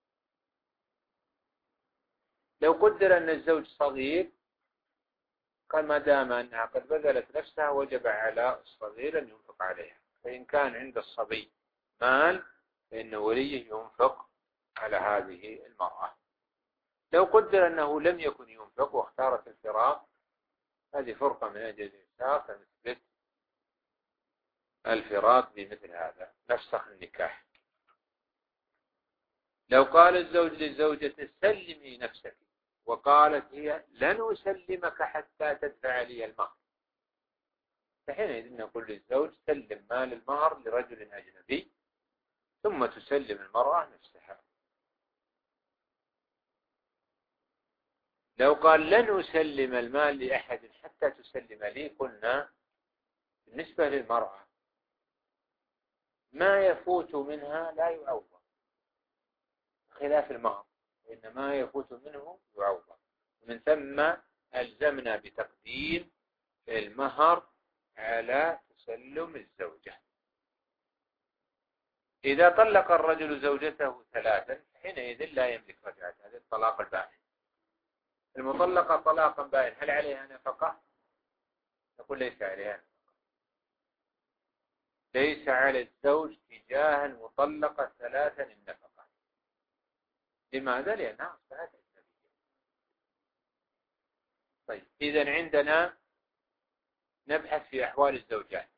لو قدر أن الزوج صغير قال ما دام أنها قد بذلت نفسها وجب على الصغير أن ينفق عليها. فإن كان عند الصبي مال فإن وليه ينفق على هذه المرأة. لو قدر أنه لم يكن ينفق واختارت الفراق، هذه فرقة من أجل الإنفاق فنثبت الفراق بمثل هذا، نفسخ النكاح. لو قال الزوج للزوجة سلمي نفسك وقالت هي لن أسلمك حتى تدفع لي المهر، فحينئذ نقول للزوج سلم مال المهر لرجل أجنبي ثم تسلم المرأة نفسها. لو قال لن أسلم المال لأحد حتى تسلم لي، قلنا بالنسبة للمرأة ما يفوت منها لا يعوض خلاف المهر، وإن ما يفوت منه يعوض. من ثم ألزمنا بتقديم المهر على تسلم الزوجة. إذا طلق الرجل زوجته ثلاثا حينئذ لا يملك رجعة، هذا الطلاق البائن. المطلقة طلاقا بائن هل عليها نفقة؟ نقول ليس عليها نفقة. ليس على الزوج تجاه المطلقة ثلاثا النفقة. لماذا؟ لأنها أصبحت أجنبية. طيب، إذن عندنا نبحث في أحوال الزوجات.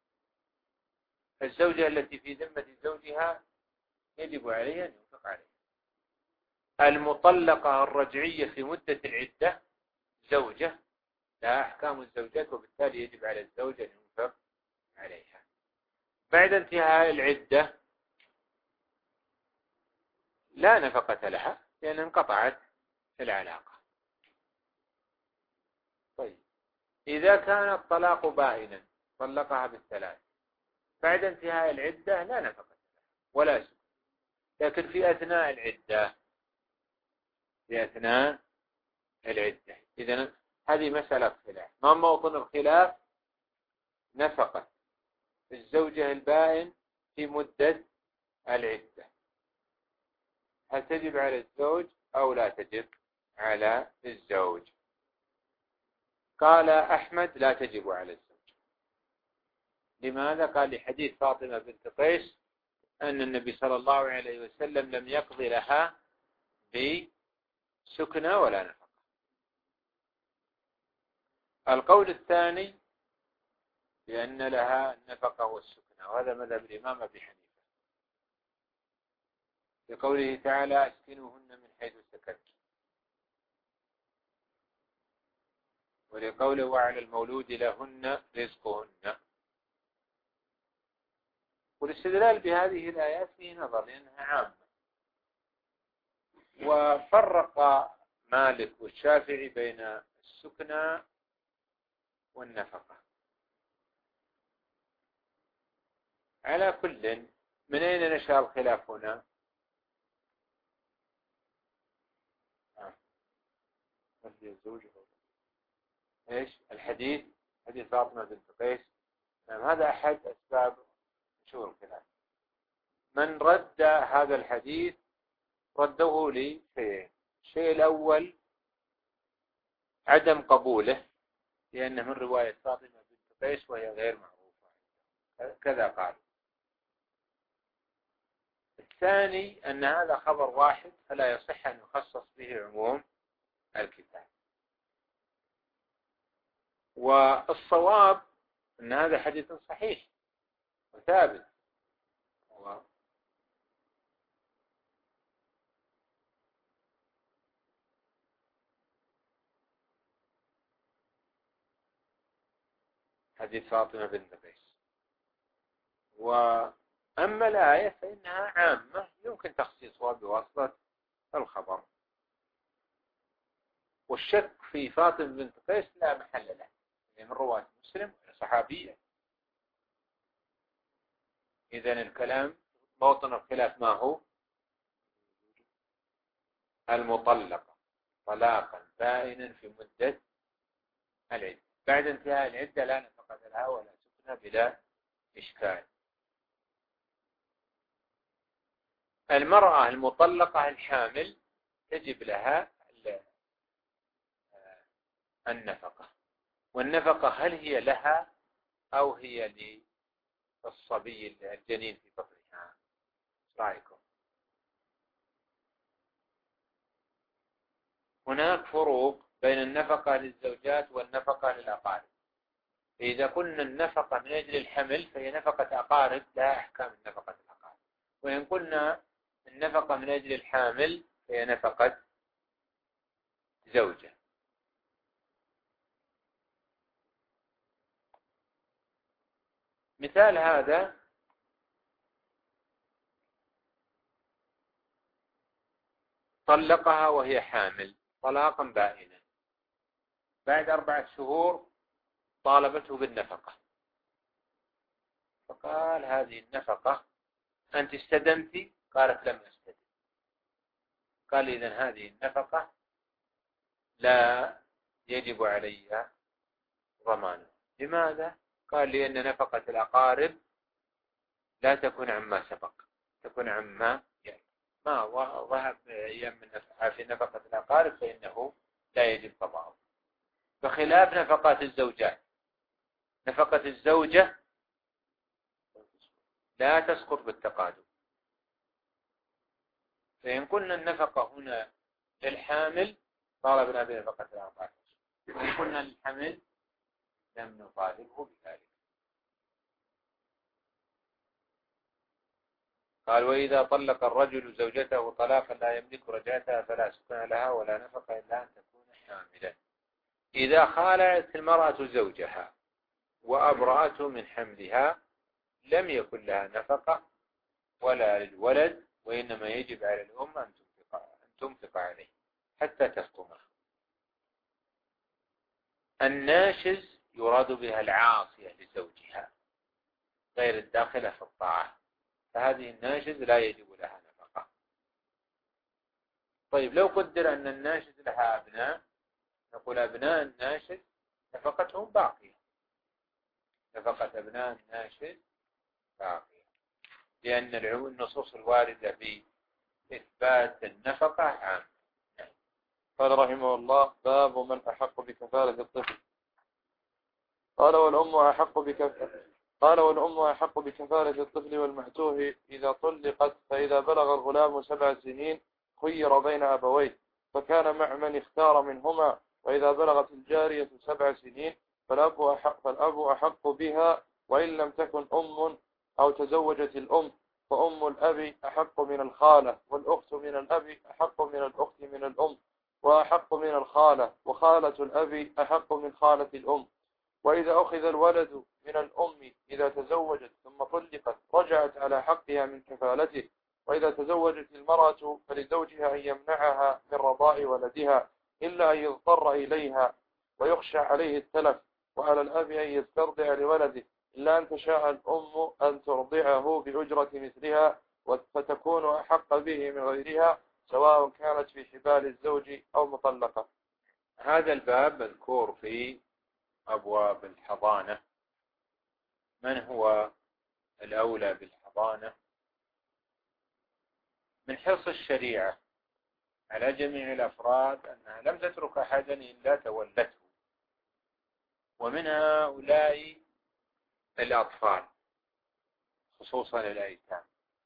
الزوجة التي في ذمة زوجها يجب عليها أن ينفق عليها. المطلقة الرجعية في مدة العدة زوجة لها أحكام الزوجات، وبالتالي يجب على الزوج أن ينفق عليها. بعد انتهاء العدة لا نفقة لها لأن انقطعت العلاقة. طيب، إذا كان الطلاق بائنا طلقها بالثلاث بعد انتهاء العدة لا نفقة لها ولا شيء، لكن في أثناء العدة في أثناء العدة إذن هذه مسألة خلاف. ما موطن الخلاف؟ نفقة الزوجة البائن في مدة العدة، هل تجب على الزوج أو لا تجب على الزوج؟ قال أحمد لا تجب على الزوج. لماذا؟ قال لحديث فاطمة بنت قيس أن النبي صلى الله عليه وسلم لم يقضي لها بسكنى ولا نفقة. القول الثاني بأن لها النفقة والسكنى، وهذا مذهب الإمام أبي حنيفة لقوله تعالى أسكنوهن من حيث سكنت، ولقوله وعلى المولود لهن رزقهن. والاستدلال بهذه الآيات فيه نظر لأنها عامة. وفرق مالك والشافعي بين السكنى والنفقة. على كل، من أين نشأ الخلاف هنا؟ ايش الحديث؟ حديث فاطمة بنت قيس هذا أحد أسباب نشور الخلاف. من رد هذا الحديث رده لشيئين. الشيء الأول عدم قبوله لأنه من رواية فاطمة بنت قيس وهي غير معروفة، كذا قال. الثاني أن هذا خبر واحد فلا يصح أن يخصص به عموم الكتاب. والصواب أن هذا حديث صحيح وثابت. حديث فاطمة بنت قيس. وأما الآية فإنها عامة يمكن تخصيصها بواسطة الخبر. والشك في فاطمة بنت قيس لا محل له، من رواة مسلم صحابية. إذن الكلام موطن الخلاف ما هو؟ المطلقة طلاقا بائنا في مدة العدة، بعد انتهاء العدة لا نفقة لها ولا سكنى بلا إشكال. المرأة المطلقة الحامل تجب لها النفقة، والنفقة هل هي لها أو هي للصبي الجنين في بطنها؟ رأيكم؟ هناك فروق بين النفقة للزوجات والنفقة للأقارب. إذا قلنا النفقة من أجل الحمل فهي نفقة أقارب لها أحكام النفقة الأقارب، وإن قلنا النفقة من أجل الحامل فهي نفقة زوجة. مثال هذا طلقها وهي حامل طلاقا بائنا، بعد أربعة شهور طالبته بالنفقة، فقال هذه النفقة أنت استدمتي؟ قالت لم أستدم. قال إذن هذه النفقة لا يجب علي ضمانها. لماذا؟ قال لأن نفقة الأقارب لا تكون عما سبق، تكون عما يعني ما ظهر أيام من في نفقة الأقارب فإنه لا يجب قضاؤه، بخلاف نفقات الزوجات. نفقة الزوجة لا تسقط بالتقادم. فإن قلنا النفقة هنا للحامل طالبنا بنفقة الأقارب، وإن قلنا للحمل لم نطالبه بذلك. قال وإذا طلق الرجل زوجته طلاقا لا يملك رجعتها فلا سكن لها ولا نفقة إلا أن تكون حاملا. إذا خالعت المرأة زوجها وأبرأته من حملها لم يكن لها نفقة ولا للولد، وإنما يجب على الأم أن تنفق, أن تنفق عليه حتى تفطمه. الناشز يراد بها العاصية لزوجها غير الداخلة في الطاعة، فهذه الناشز لا يجب لها نفقة. طيب لو قدر أن الناشز لها أبناء، نقول أبناء الناشز نفقتهم باقية، نفقة أبناء الناشز باقية، لأن النصوص الواردة في إثبات النفقة عام. قال رحمه الله باب من أحق بكفالة الطفل. قال والأم أحق بكفالة قال والأم أحق بكفالة الطفل والمعتوه إذا طلقت، فإذا بلغ الغلام سبع سنين خير بين أبويه فكان مع من اختار منهما، وإذا بلغت الجارية سبع سنين فالأب أحق, فالأب أحق بها وإن لم تكن أم أو تزوجت الأم، فأم الأب أحق من الخالة، والأخت من الأب أحق من الأخت من الأم، وأحق من الخالة، وخالة الأب أحق من خالة الأم. وإذا أخذ الولد من الأم إذا تزوجت ثم طلقت رجعت على حقها من كفالته. وإذا تزوجت المرأة فلزوجها أن يمنعها من رضاء ولدها إلا أن يضطر إليها ويخشى عليه التلف، وعلى الأب أن يسترضع لولده إلا أن تشاء الأم أن ترضعه بأجرة مثلها، فتكون أحق به من غيرها سواء كانت في حبال الزوج أو مطلقة. هذا الباب مذكور في أبواب الحضانة من هو الأولى بالحضانة؟ من حرص الشريعة على جميع الأفراد أنها لم تترك أحدا إلا تولته، ومن هؤلاء الأطفال خصوصا الأيتام.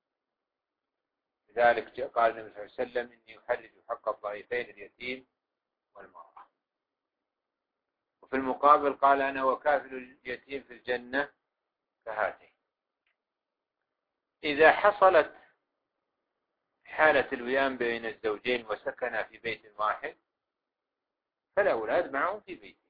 لذلك قال النبي صلى الله عليه وسلم: إني أحرج حق الضعيفين اليتيم والمرأة. وفي المقابل قال: أنا وكافل اليتيم في الجنة كهاتين. إذا حصلت حالة الوئام بين الزوجين وسكنا في بيت واحد فالأولاد معهم في بيتهم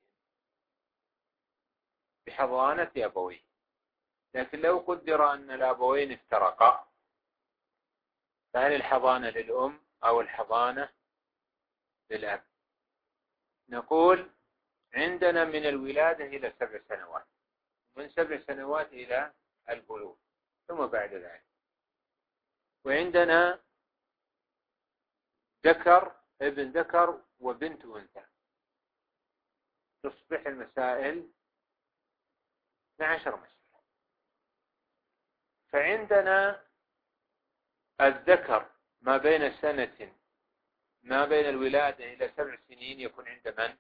بحضانة أبويه. لكن لو قدر أن الأبوين افترقا فهل الحضانة للأم أو الحضانة للأب؟ نقول: عندنا من الولادة إلى سبع سنوات، من سبع سنوات إلى البلوغ، ثم بعد ذلك. وعندنا ذكر ابن ذكر وبنت أنثى، تصبح المسائل اثنتي عشرة مسألة. فعندنا الذكر ما بين سنة ما بين الولادة إلى سبع سنين يكون عند من؟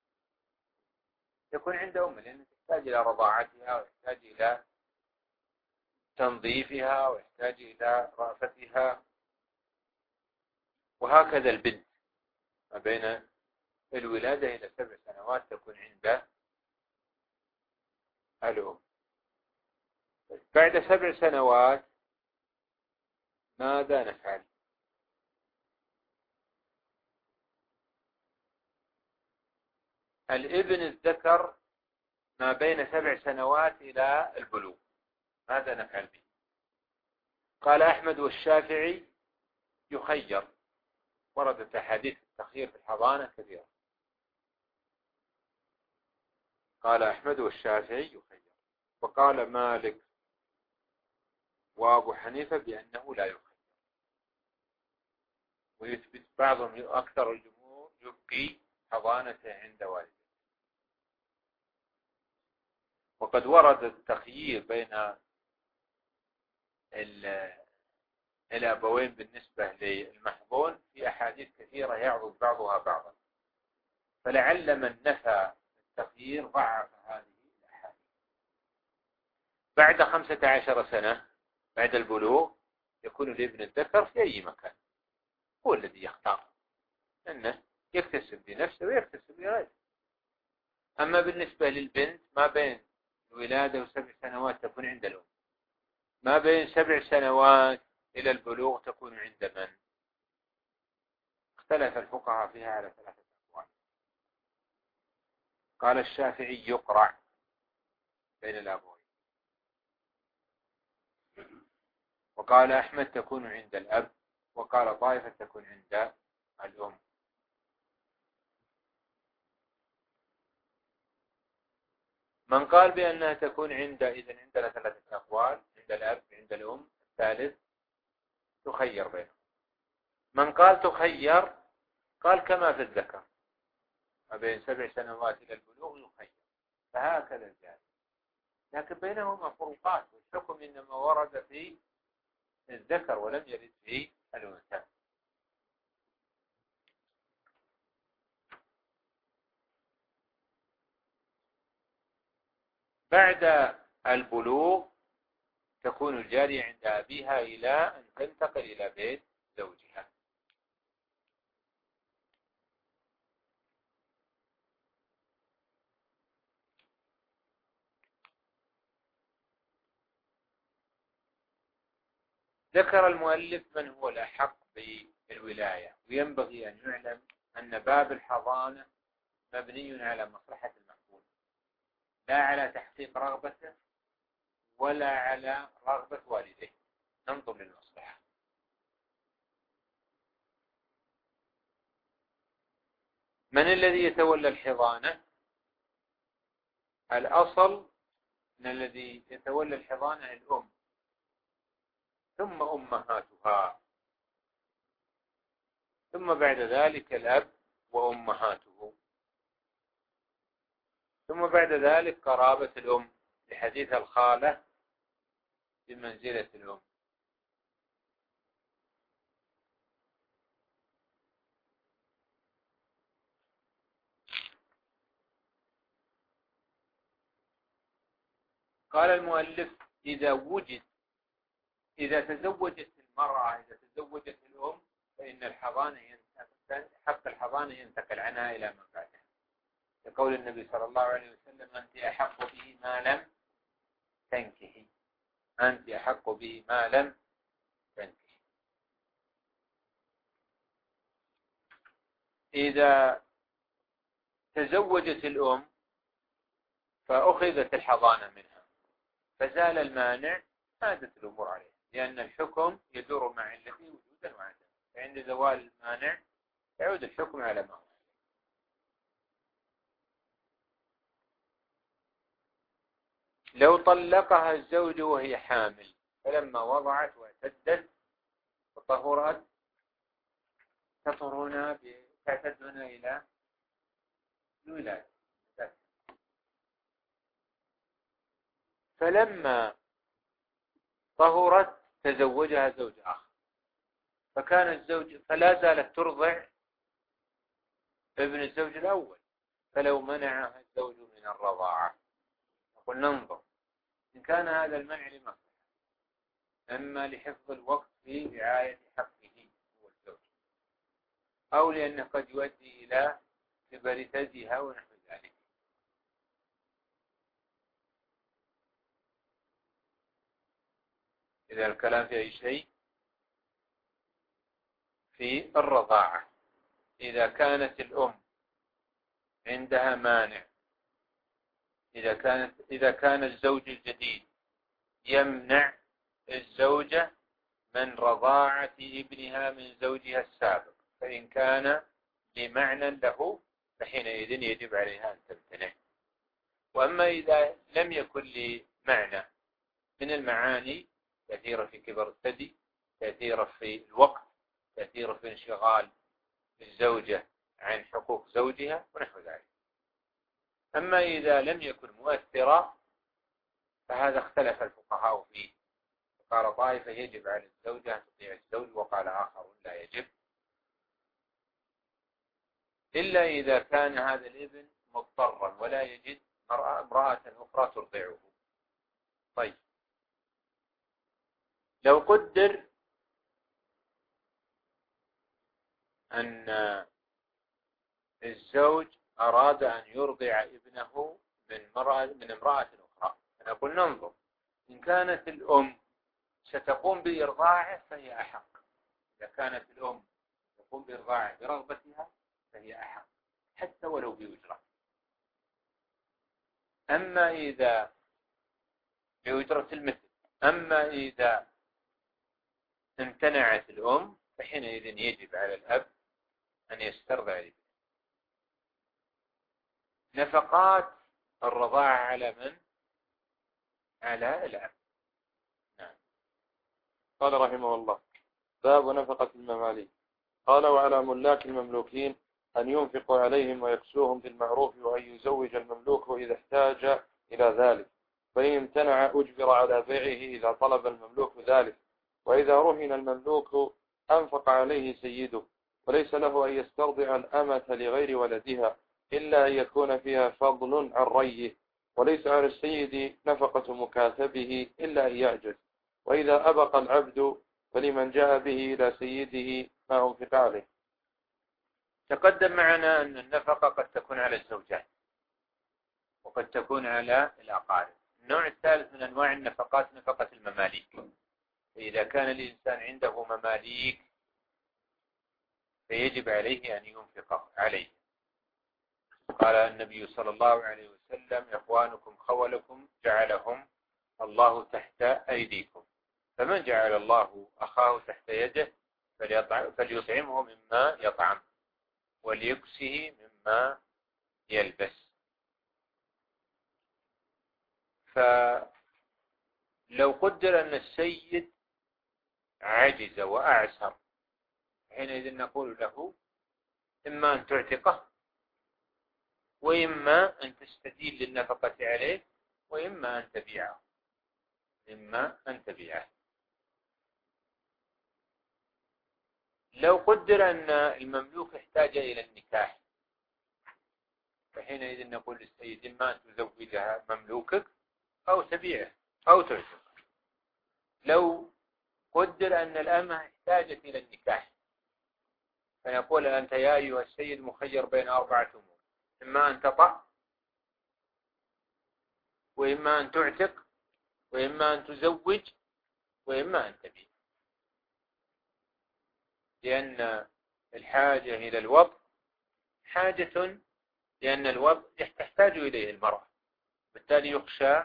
يكون عند أمه، لأنه تحتاج إلى رضاعتها ويحتاج إلى تنظيفها ويحتاج إلى رأفتها. وهكذا البنت ما بين الولادة إلى سبع سنوات تكون عند الأم. بعد سبع سنوات ماذا نفعل؟ الابن الذكر ما بين سبع سنوات إلى البلوغ ماذا نفعل به؟ قال أحمد والشافعي: يخير. وردت أحاديث التخيير في الحضانة كثيرة. قال أحمد والشافعي: يخير. وقال مالك وأبو حنيفة بأنه لا يخير. ويثبت بعضهم أكثر الجمهور يبقي حضانته عند والده. وقد ورد التخيير بين الأبوين بالنسبة للمحضون في أحاديث كثيرة يعضد بعضها بعضا، فلعل من نفى التخيير ضعف هذه الأحاديث. بعد خمسة عشر سنة بعد البلوغ يكون الابن الذكر في أي مكان، هو الذي يختار أنه يكتسب بنفسه ويكتسب بغيره. أما بالنسبة للبنت ما بين الولادة وسبع سنوات تكون عند الأم، ما بين سبع سنوات إلى البلوغ تكون عند من؟ اختلف الفقهاء فيها على ثلاثة أقوال. قال الشافعي: يقرع بين الأبوين. وقال أحمد: تكون عند الأب. وقال طائفة: تكون عند الأم. من قال بأنها تكون عند إذن عندنا ثلاثة أقوال: عند الأب، عند الأم، الثالث تخير بينهم. من قال تخير قال كما في الذكر ما بين سبع سنوات إلى البلوغ يخير، فهكذا الجانب. لكن بينهما فروقات، والحكم إنما ورد في الذكر ولم يرد في الأنثى. بعد البلوغ تكون الجارية عند أبيها إلى أن تنتقل إلى بيت زوجها. ذكر المؤلف من هو الأحق بالولاية، وينبغي أن يعلم أن باب الحضانة مبني على مصلحة المحفوظ، لا على تحقيق رغبته ولا على رغبة والديه. ننظر للمصلحة. من الذي يتولى الحضانة؟ الأصل أن الذي يتولى الحضانة الأم، ثم أمهاتها، ثم بعد ذلك الأب وأمهاته، ثم بعد ذلك قرابة الأم لحديث الخالة بمنزلة الأم. قال المؤلف إذا وجد إذا تزوجت المرأة إذا تزوجت الأم فإن الحضانة حق الحضانة ينتقل عنها إلى من بعدها، لقول النبي صلى الله عليه وسلم أنت أحق به ما لم تنكحي، أنت أحق به ما لم تنكحي. إذا تزوجت الأم فأخذت الحضانة منها فزال المانع عادت الأمور عليه، لأن الحكم يدور مع علته وجودا وعدما، فعند زوال المانع يعود الحكم على ما هو. لو طلقها الزوج وهي حامل فلما وضعت واعتدت وطهرت تطهرون تعتدون إلى الولادة، فلما طهرت تزوجها زوج آخر فكان الزوج فلا زالت ترضع ابن الزوج الأول، فلو منعها الزوج من الرضاعة نقول ننظر إن كان هذا المنع لمصلحة، أما لحفظ الوقت في رعاية حقه هو الزوج، أو لأنه قد يؤدي إلى كبر ثديها ونحو ذلك. إذا الكلام في أي شيء في الرضاعة، إذا كانت الأم عندها مانع، إذا كانت إذا كان الزوج الجديد يمنع الزوجة من رضاعة ابنها من زوجها السابق، فإن كان لمعنى له فحينئذ يجب عليها أن تمتنع. وأما إذا لم يكن لمعنى من المعاني كثيرة في كبر الثدي، كثيرة في الوقت، كثيرة في انشغال الزوجة عن حقوق زوجها ونحو ذلك. أما إذا لم يكن مؤثرا فهذا اختلف الفقهاء فيه، قال طائفة يجب على الزوجة أن تطيع الزوج، وقال آخر لا يجب، إلا إذا كان هذا الابن مضطرا ولا يجد امرأة أخرى ترضعه. طيب لو قدر أن الزوج أراد أن يرضع ابنه من امرأة من امرأة أخرى، فنقول ننظر إن كانت الأم ستقوم بإرضاعه فهي أحق، إذا كانت الأم تقوم بإرضاعه برغبتها فهي أحق حتى ولو بأجرة. أما إذا بأجرة المثل، أما إذا امتنعت الأم فحينئذ يجب على الأب أن يسترضع ابنه. نفقات الرضاعة على من؟ على الأب. نعم. قال رحمه الله: باب نفقة المماليك. قال: وعلى ملاك المملوكين أن ينفقوا عليهم ويكسوهم بالمعروف، وأن يزوج المملوك إذا احتاج إلى ذلك، فإن امتنع أجبر على بيعه إذا طلب المملوك ذلك. وإذا رهن المملوك أنفق عليه سيده، وليس له أن يسترضع الأمة لغير ولدها إلا أن يكون فيها فضل عن ريه، وليس على السيد نفقة مكاتبه إلا أن يعجز. وإذا أبق العبد فلمن جاء به إلى سيده ما أنفق عليه. تقدم معنا أن النفقة قد تكون على الزوجات وقد تكون على الأقارب. النوع الثالث من أنواع النفقات نفقة المماليك، فإذا كان الإنسان عنده مماليك فيجب عليه أن ينفق عليه. قال النبي صلى الله عليه وسلم: إخوانكم خولكم جعلهم الله تحت أيديكم، فمن جعل الله أخاه تحت يده فليطعمه مما يطعم وليكسه مما يلبس. فلو قدر أن السيد عجز وأعسر حينئذ نقول له: إما أن تعتقه وإما أن تستدين للنفقة عليه وإما أن تبيعه إما أن تبيعه. لو قدر أن المملوك احتاج إلى النكاح فحينئذ نقول للسيد إما أن تزوجها مملوكك أو تبيعه أو تعتق. لو قدر أن الأمة احتاجت إلى النكاح فنقول أنت يا أيها السيد مخير بين أربعة أمور: إما أن تطأ، وإما أن تعتق، وإما أن تزوج، وإما أن تبيع. لأن الحاجة إلى الوطء حاجة، لأن الوطء تحتاج إليه المرأة، بالتالي يخشى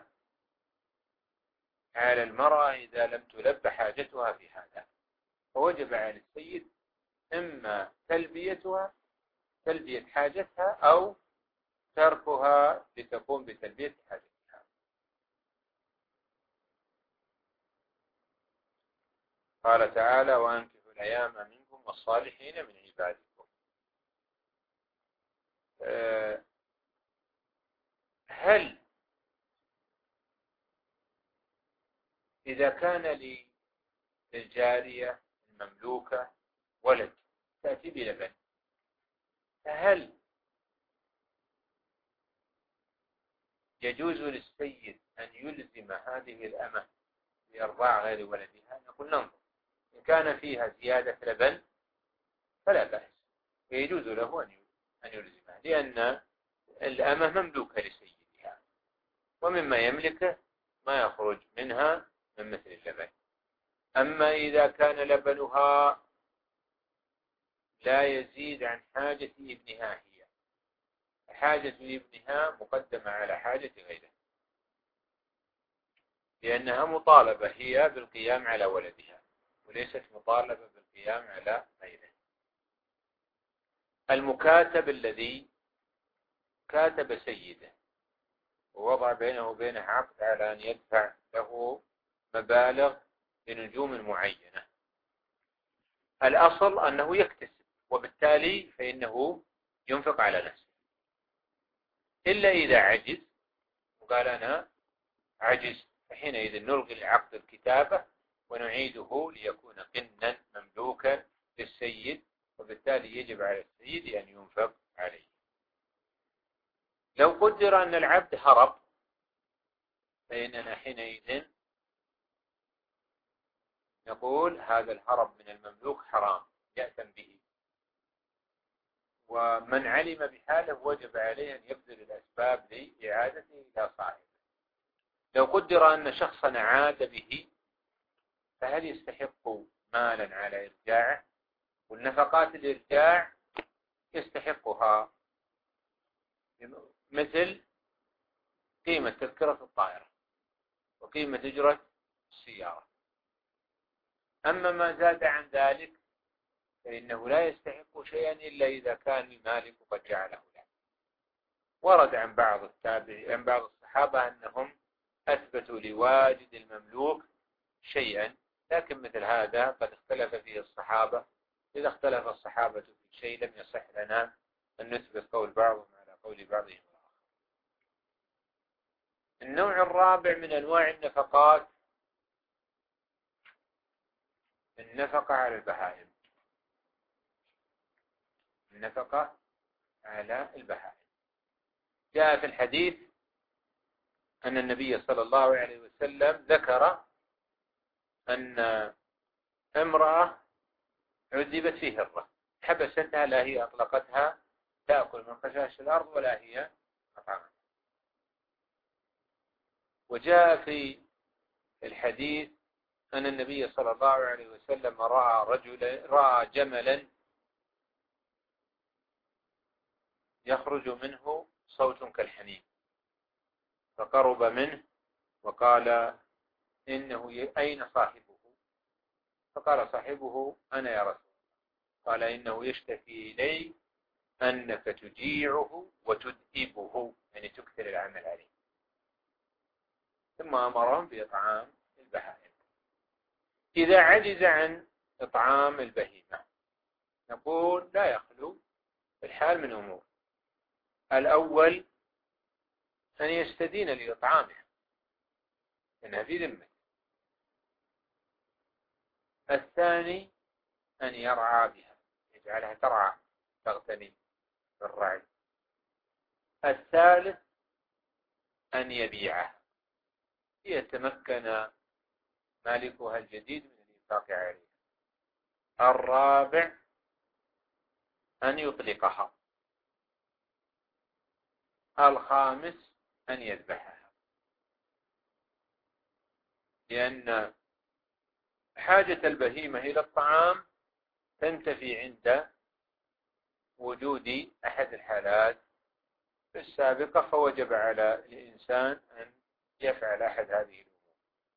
على المرأة إذا لم تلب حاجتها في هذا، فوجب على السيد إما تلبيتها تلبية حاجتها أو تركها لتقوم بتلبية حاجتها. قال تعالى: وأنكحوا الأيام منكم والصالحين من عبادكم. هل إذا كان للجارية المملوكة ولد تأتي بلبن، فهل يجوز للسيد أن يلزم هذه الأمة بإرضاع غير ولدها؟ نقول ننظر، إن كان فيها زيادة لبن فلا بأس، ويجوز له أن يلزمها، لأن الأمة مملوكة لسيدها، ومما يملكه ما يخرج منها من مثل اللبن. أما إذا كان لبنها لا يزيد عن حاجة ابنها هي، حاجة ابنها مقدمة على حاجة غيرها، لأنها مطالبة هي بالقيام على ولدها وليست مطالبة بالقيام على غيره. المكاتب الذي كاتب سيده ووضع بينه وبينه عقد على أن يدفع له مبالغ لنجوم معينة، الأصل أنه يكتسب، وبالتالي فإنه ينفق على نفسه، إلا إذا عجز وقال أنا عجز، فحينئذ نلغي عقد الكتابة ونعيده ليكون قنا مملوكا للسيد، وبالتالي يجب على السيد أن ينفق عليه. لو قدر أن العبد هرب فإننا حينئذ نقول هذا الهرب من المملوك حرام يأثم به، ومن علم بحاله وجب عليه أن يبذل الأسباب لإعادته إلى صاحبه. لو قدر أن شخصا عاد به فهل يستحق مالا على إرجاعه؟ والنفقات الإرجاع يستحقها، مثل قيمة تذكرة الطائرة وقيمة أجرة السيارة. أما ما زاد عن ذلك فإنه لا يستحق شيئا إلا إذا كان المالك قد جعله له. ورد عن بعض التابعين عن بعض الصحابة أنهم أثبتوا لواجد المملوك شيئا، لكن مثل هذا قد اختلف فيه الصحابة. إذا اختلف الصحابة في شيء لم يصح لنا أن نثبت قول بعضهم على قول بعضهم الآخر. النوع الرابع من أنواع النفقات النفقة على البهائم. النفقة على البهائم جاء في الحديث أن النبي صلى الله عليه وسلم ذكر أن امرأة عذبت في هرة حبستها، لا هي أطلقتها تأكل من خشاش الأرض ولا هي أطعمتها. وجاء في الحديث أن النبي صلى الله عليه وسلم رأى رجلا رأى جملا يخرج منه صوت كالحنين، فقرب منه وقال إنه أين صاحبه؟ فقال صاحبه أنا يا رسول الله. قال إنه يشتكي إلي أنك تجيعه وتدئبه، يعني تكثر العمل عليه. ثم أمرهم بإطعام البهائم. إذا عجز عن إطعام البهيمة نقول لا يخلو الحال من أمور: الأول أن يستدين لإطعامها، إنها في ذمته. الثاني أن يرعى بها، يجعلها ترعى تغتني بالرعي. الثالث أن يبيعها ليتمكن مالكها الجديد من الإنفاق عليها. الرابع أن يطلقها. الخامس أن يذبحها، لأن حاجة البهيمة إلى الطعام تنتفي عند وجود أحد الحالات السابقة، فوجب على الإنسان أن يفعل أحد هذه الأمور.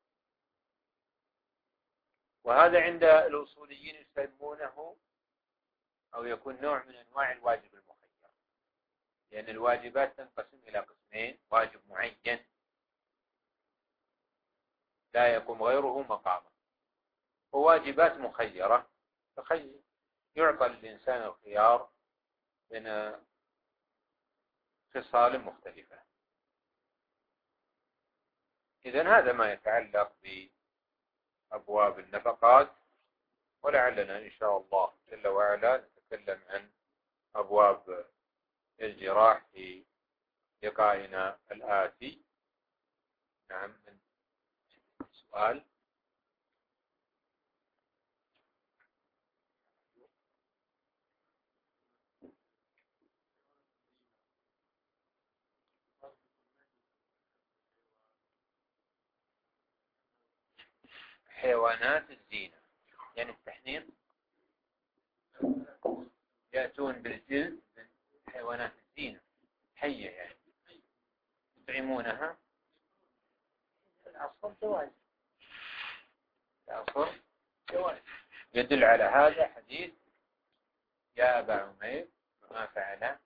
وهذا عند الأصوليين يسمونه أو يكون نوع من أنواع الواجب المخير، لأن الواجبات تنقسم إلى قسمين: واجب معين لا يقوم غيره مقامه، وواجبات مخيرة تخير يعطى للإنسان الخيار بين خصال مختلفة. إذن هذا ما يتعلق بأبواب النفقات، ولعلنا إن شاء الله جل وعلا نتكلم عن أبواب الجراح في لقائنا الآتي. نعم، من سؤال؟ حيوانات الزينة يعني التحنيط، يأتون بالجلد من حيوانات الزينة حية يعني يطعمونها. الأصل جواز، الأصل جواز. يدل على هذا حديث يا أبا عمير ما فعل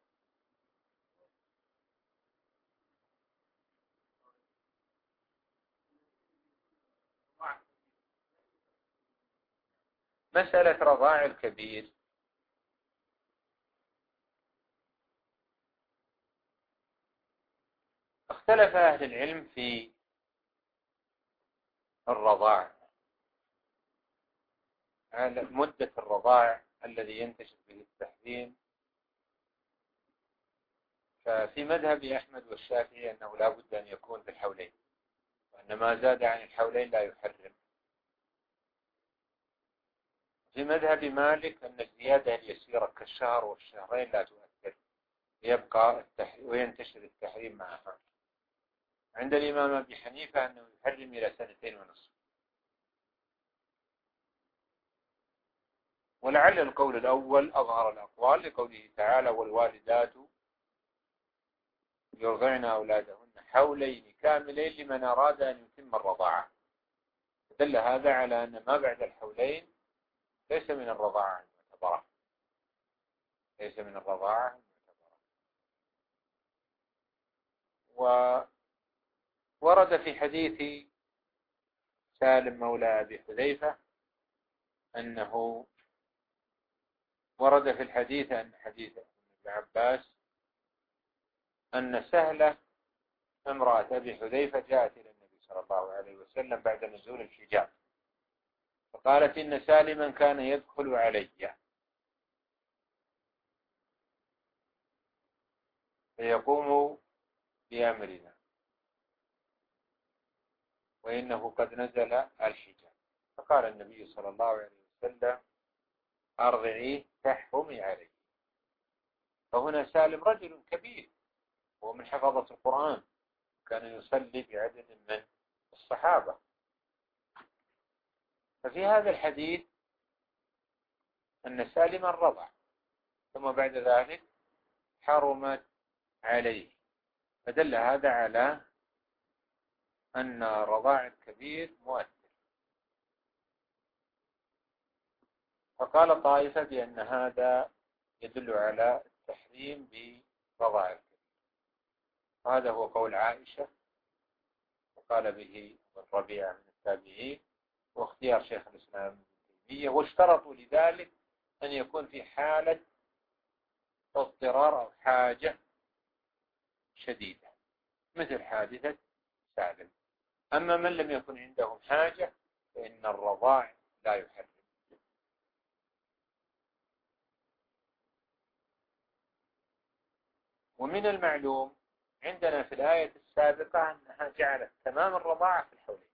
مسألة رضاع الكبير. اختلف أهل العلم في الرضاع، على مدة الرضاع الذي ينتشر به التحريم. ففي مذهب أحمد والشافعي أنه لا بد أن يكون في الحولين، وأن ما زاد عن الحولين لا يحرم. في مذهب مالك أن الزيادة اليسيرة كالشهر والشهرين لا تؤثر، يبقى التحريم وينتشر التحريم معها. عند الإمام أبي حنيفة أنه يحرم إلى سنتين ونصف. ولعل القول الأول أظهر الأقوال لقوله تعالى: والوالدات يرضعن أولادهن حولين كاملين لمن أراد أن يتم الرضاعة. دل هذا على أن ما بعد الحولين ليس من الرضاعة المعتبرة، ليس من الرضاعة المعتبرة. وورد في حديث سالم مولى أبي حذيفة أنه ورد في الحديث أن حديث ابن عباس أن سهلة امرأة أبي حذيفة جاءت إلى النبي صلى الله عليه وسلم بعد نزول الحجاب، فقالت: إن سالما كان يدخل علي فيقوم بأمرنا وإنه قد نزل الحجاب. فقال النبي صلى الله عليه وسلم: أرضعيه تحرمي عليه. فهنا سالم رجل كبير، هو من حفظة القرآن، كان يصلي بعدد من الصحابة. ففي هذا الحديث أن سالما رضع، ثم بعد ذلك حرمت عليه، فدل هذا على أن رضاع الكبير مؤثر. فقال طائفة بأن هذا يدل على التحريم برضاع الكبير، وهذا هو قول عائشة، وقال به الربيع من التابعين، واختيار شيخ الإسلام ابن تيمية. واشترطوا لذلك أن يكون في حالة اضطرار أو حاجة شديدة مثل حادثة سالم. أما من لم يكن عندهم حاجة فإن الرضاع لا يحرم. ومن المعلوم عندنا في الآية السابقة أنها جعلت تمام الرضاعة في الحولين،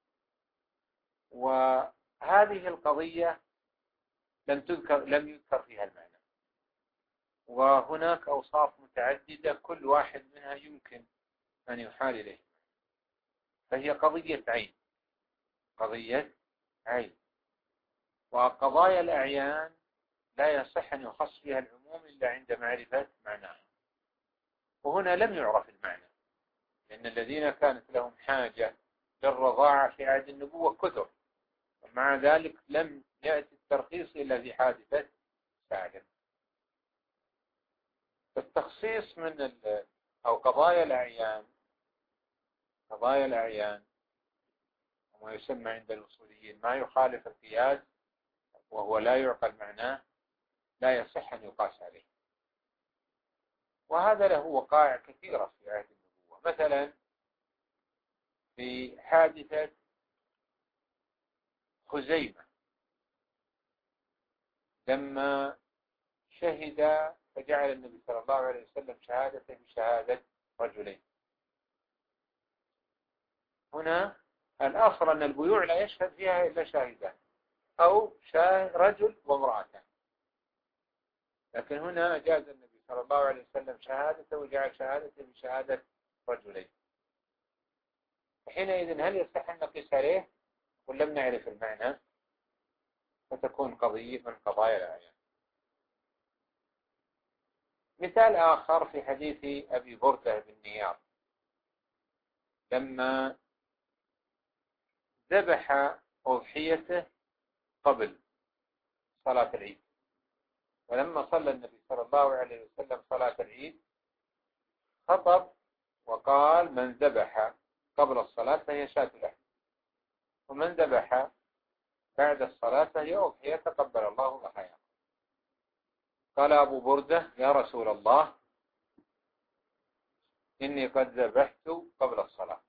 وهذه القضية لم تذكر لم يذكر فيها المعنى، وهناك أوصاف متعددة كل واحد منها يمكن أن يحال إليه، فهي قضية عين قضية عين وقضايا الأعيان لا يصح أن يخص فيها العموم إلا عند معرفة معناها. وهنا لم يعرف المعنى، لأن الذين كانت لهم حاجة للرضاعة في عهد النبوة كثر، ومع ذلك لم يأتي الترخيص إلا في حادثة سالم. التخصيص من أو قضايا الأعيان قضايا الأعيان وما يسمى عند الأصوليين ما يخالف القياس وهو لا يعقل معناه لا يصح أن يقاس عليه. وهذا له وقائع كثيرة في عهد النبوة، مثلا في حادثة خزيمة لما شهد فجعل النبي صلى الله عليه وسلم شهادته بشهادة رجلين. هنا الأصل أن البيوع لا يشهد فيها إلا شاهدان أو شاهد رجل وامرأتان، لكن هنا أجاز النبي صلى الله عليه وسلم شهادته وجعل شهادته بشهادة رجلين. حينئذ هل يصح أن نقيس عليه ولم نعرف المعنى؟ فتكون قضية من قضايا الآيات. مثال آخر في حديث أبي بردة بن نيار لما ذبح أضحيته قبل صلاة العيد، ولما صلى النبي صلى الله عليه وسلم صلاة العيد خطب وقال: من ذبح قبل الصلاة فهي شاة لحم، ومن ذبح بعد الصلاة فهي أضحية تقبل الله ضحاياه. قال أبو بردة: يا رسول الله، إني قد ذبحت قبل الصلاة،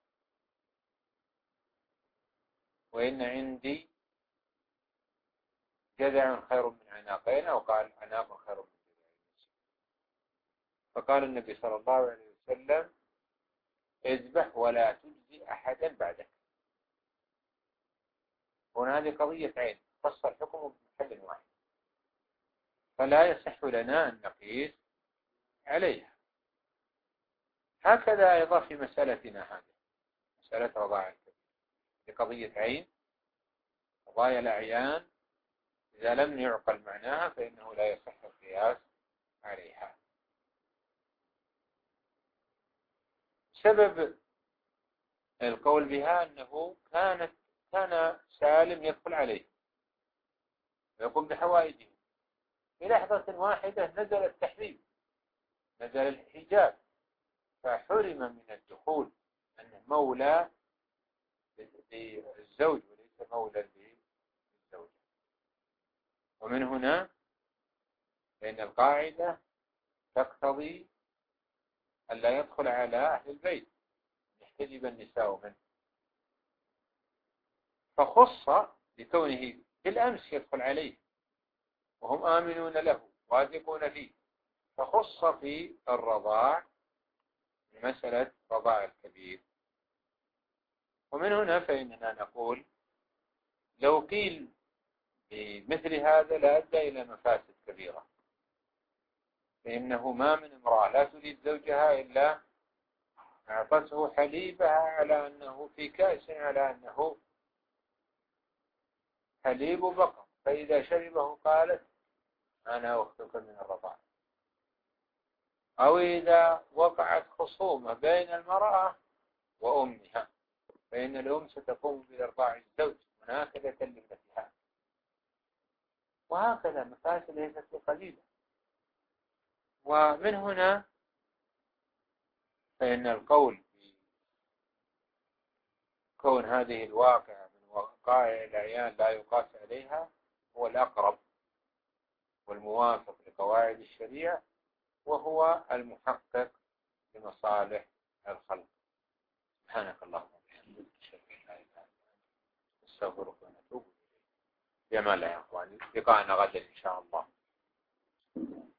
وإن عندي جذع خير من عناقين، أو قال عناق خير من جذعين. فقال النبي صلى الله عليه وسلم: اذبح ولا تجزي أحدا بعدك. هنا هذه قضية عين خص الحكم بمحل واحد، فلا يصح لنا أن نقيس عليها. هكذا أيضا في مسألتنا هذه، مسألة رضاعة الكبير، لقضية عين قضايا الأعيان إذا لم يعقل معناها فإنه لا يصح القياس عليها. سبب القول بها أنه كانت كان سالم يدخل عليه ويقوم بحوائجه، في لحظة واحدة نزل التحريم، نزل الحجاب، فحرم من الدخول، أنه مولى للزوج وليس مولى للزوجة. ومن هنا فإن القاعدة تقتضي أن لا يدخل على أهل البيت، يحتجب النساء منه، فخص لكونه بالأمس يدخل عليه وهم آمنون له واثقون فيه، فخص في الرضاع مسألة رضاع الكبير. ومن هنا فإننا نقول لو قيل بمثل هذا لا أدى إلى مفاسد كبيرة، فإنه ما من امرأة لا تريد زوجها إلا أعطته حليبها على أنه في كأس على أنه حليب بقر، فإذا شربه قالت: أنا أختك من الرضاعة. أو إذا وقعت خصومة بين المرأة وأمها فإن الأم ستقوم بإرضاع الزوج مناخذة لابنتها. وهكذا مفاسد ليست قليلة. ومن هنا فإن القول بكون هذه الواقعة من وقائع الأعيان لا يقاس عليها هو الأقرب والموافق لقواعد الشريعة، وهو المحقق لمصالح الخلق. سبحانك اللهم وبحمدك. ونستغفرك ونتوب إليك. جمال يا أخواني، لقاءنا غدا إن شاء الله.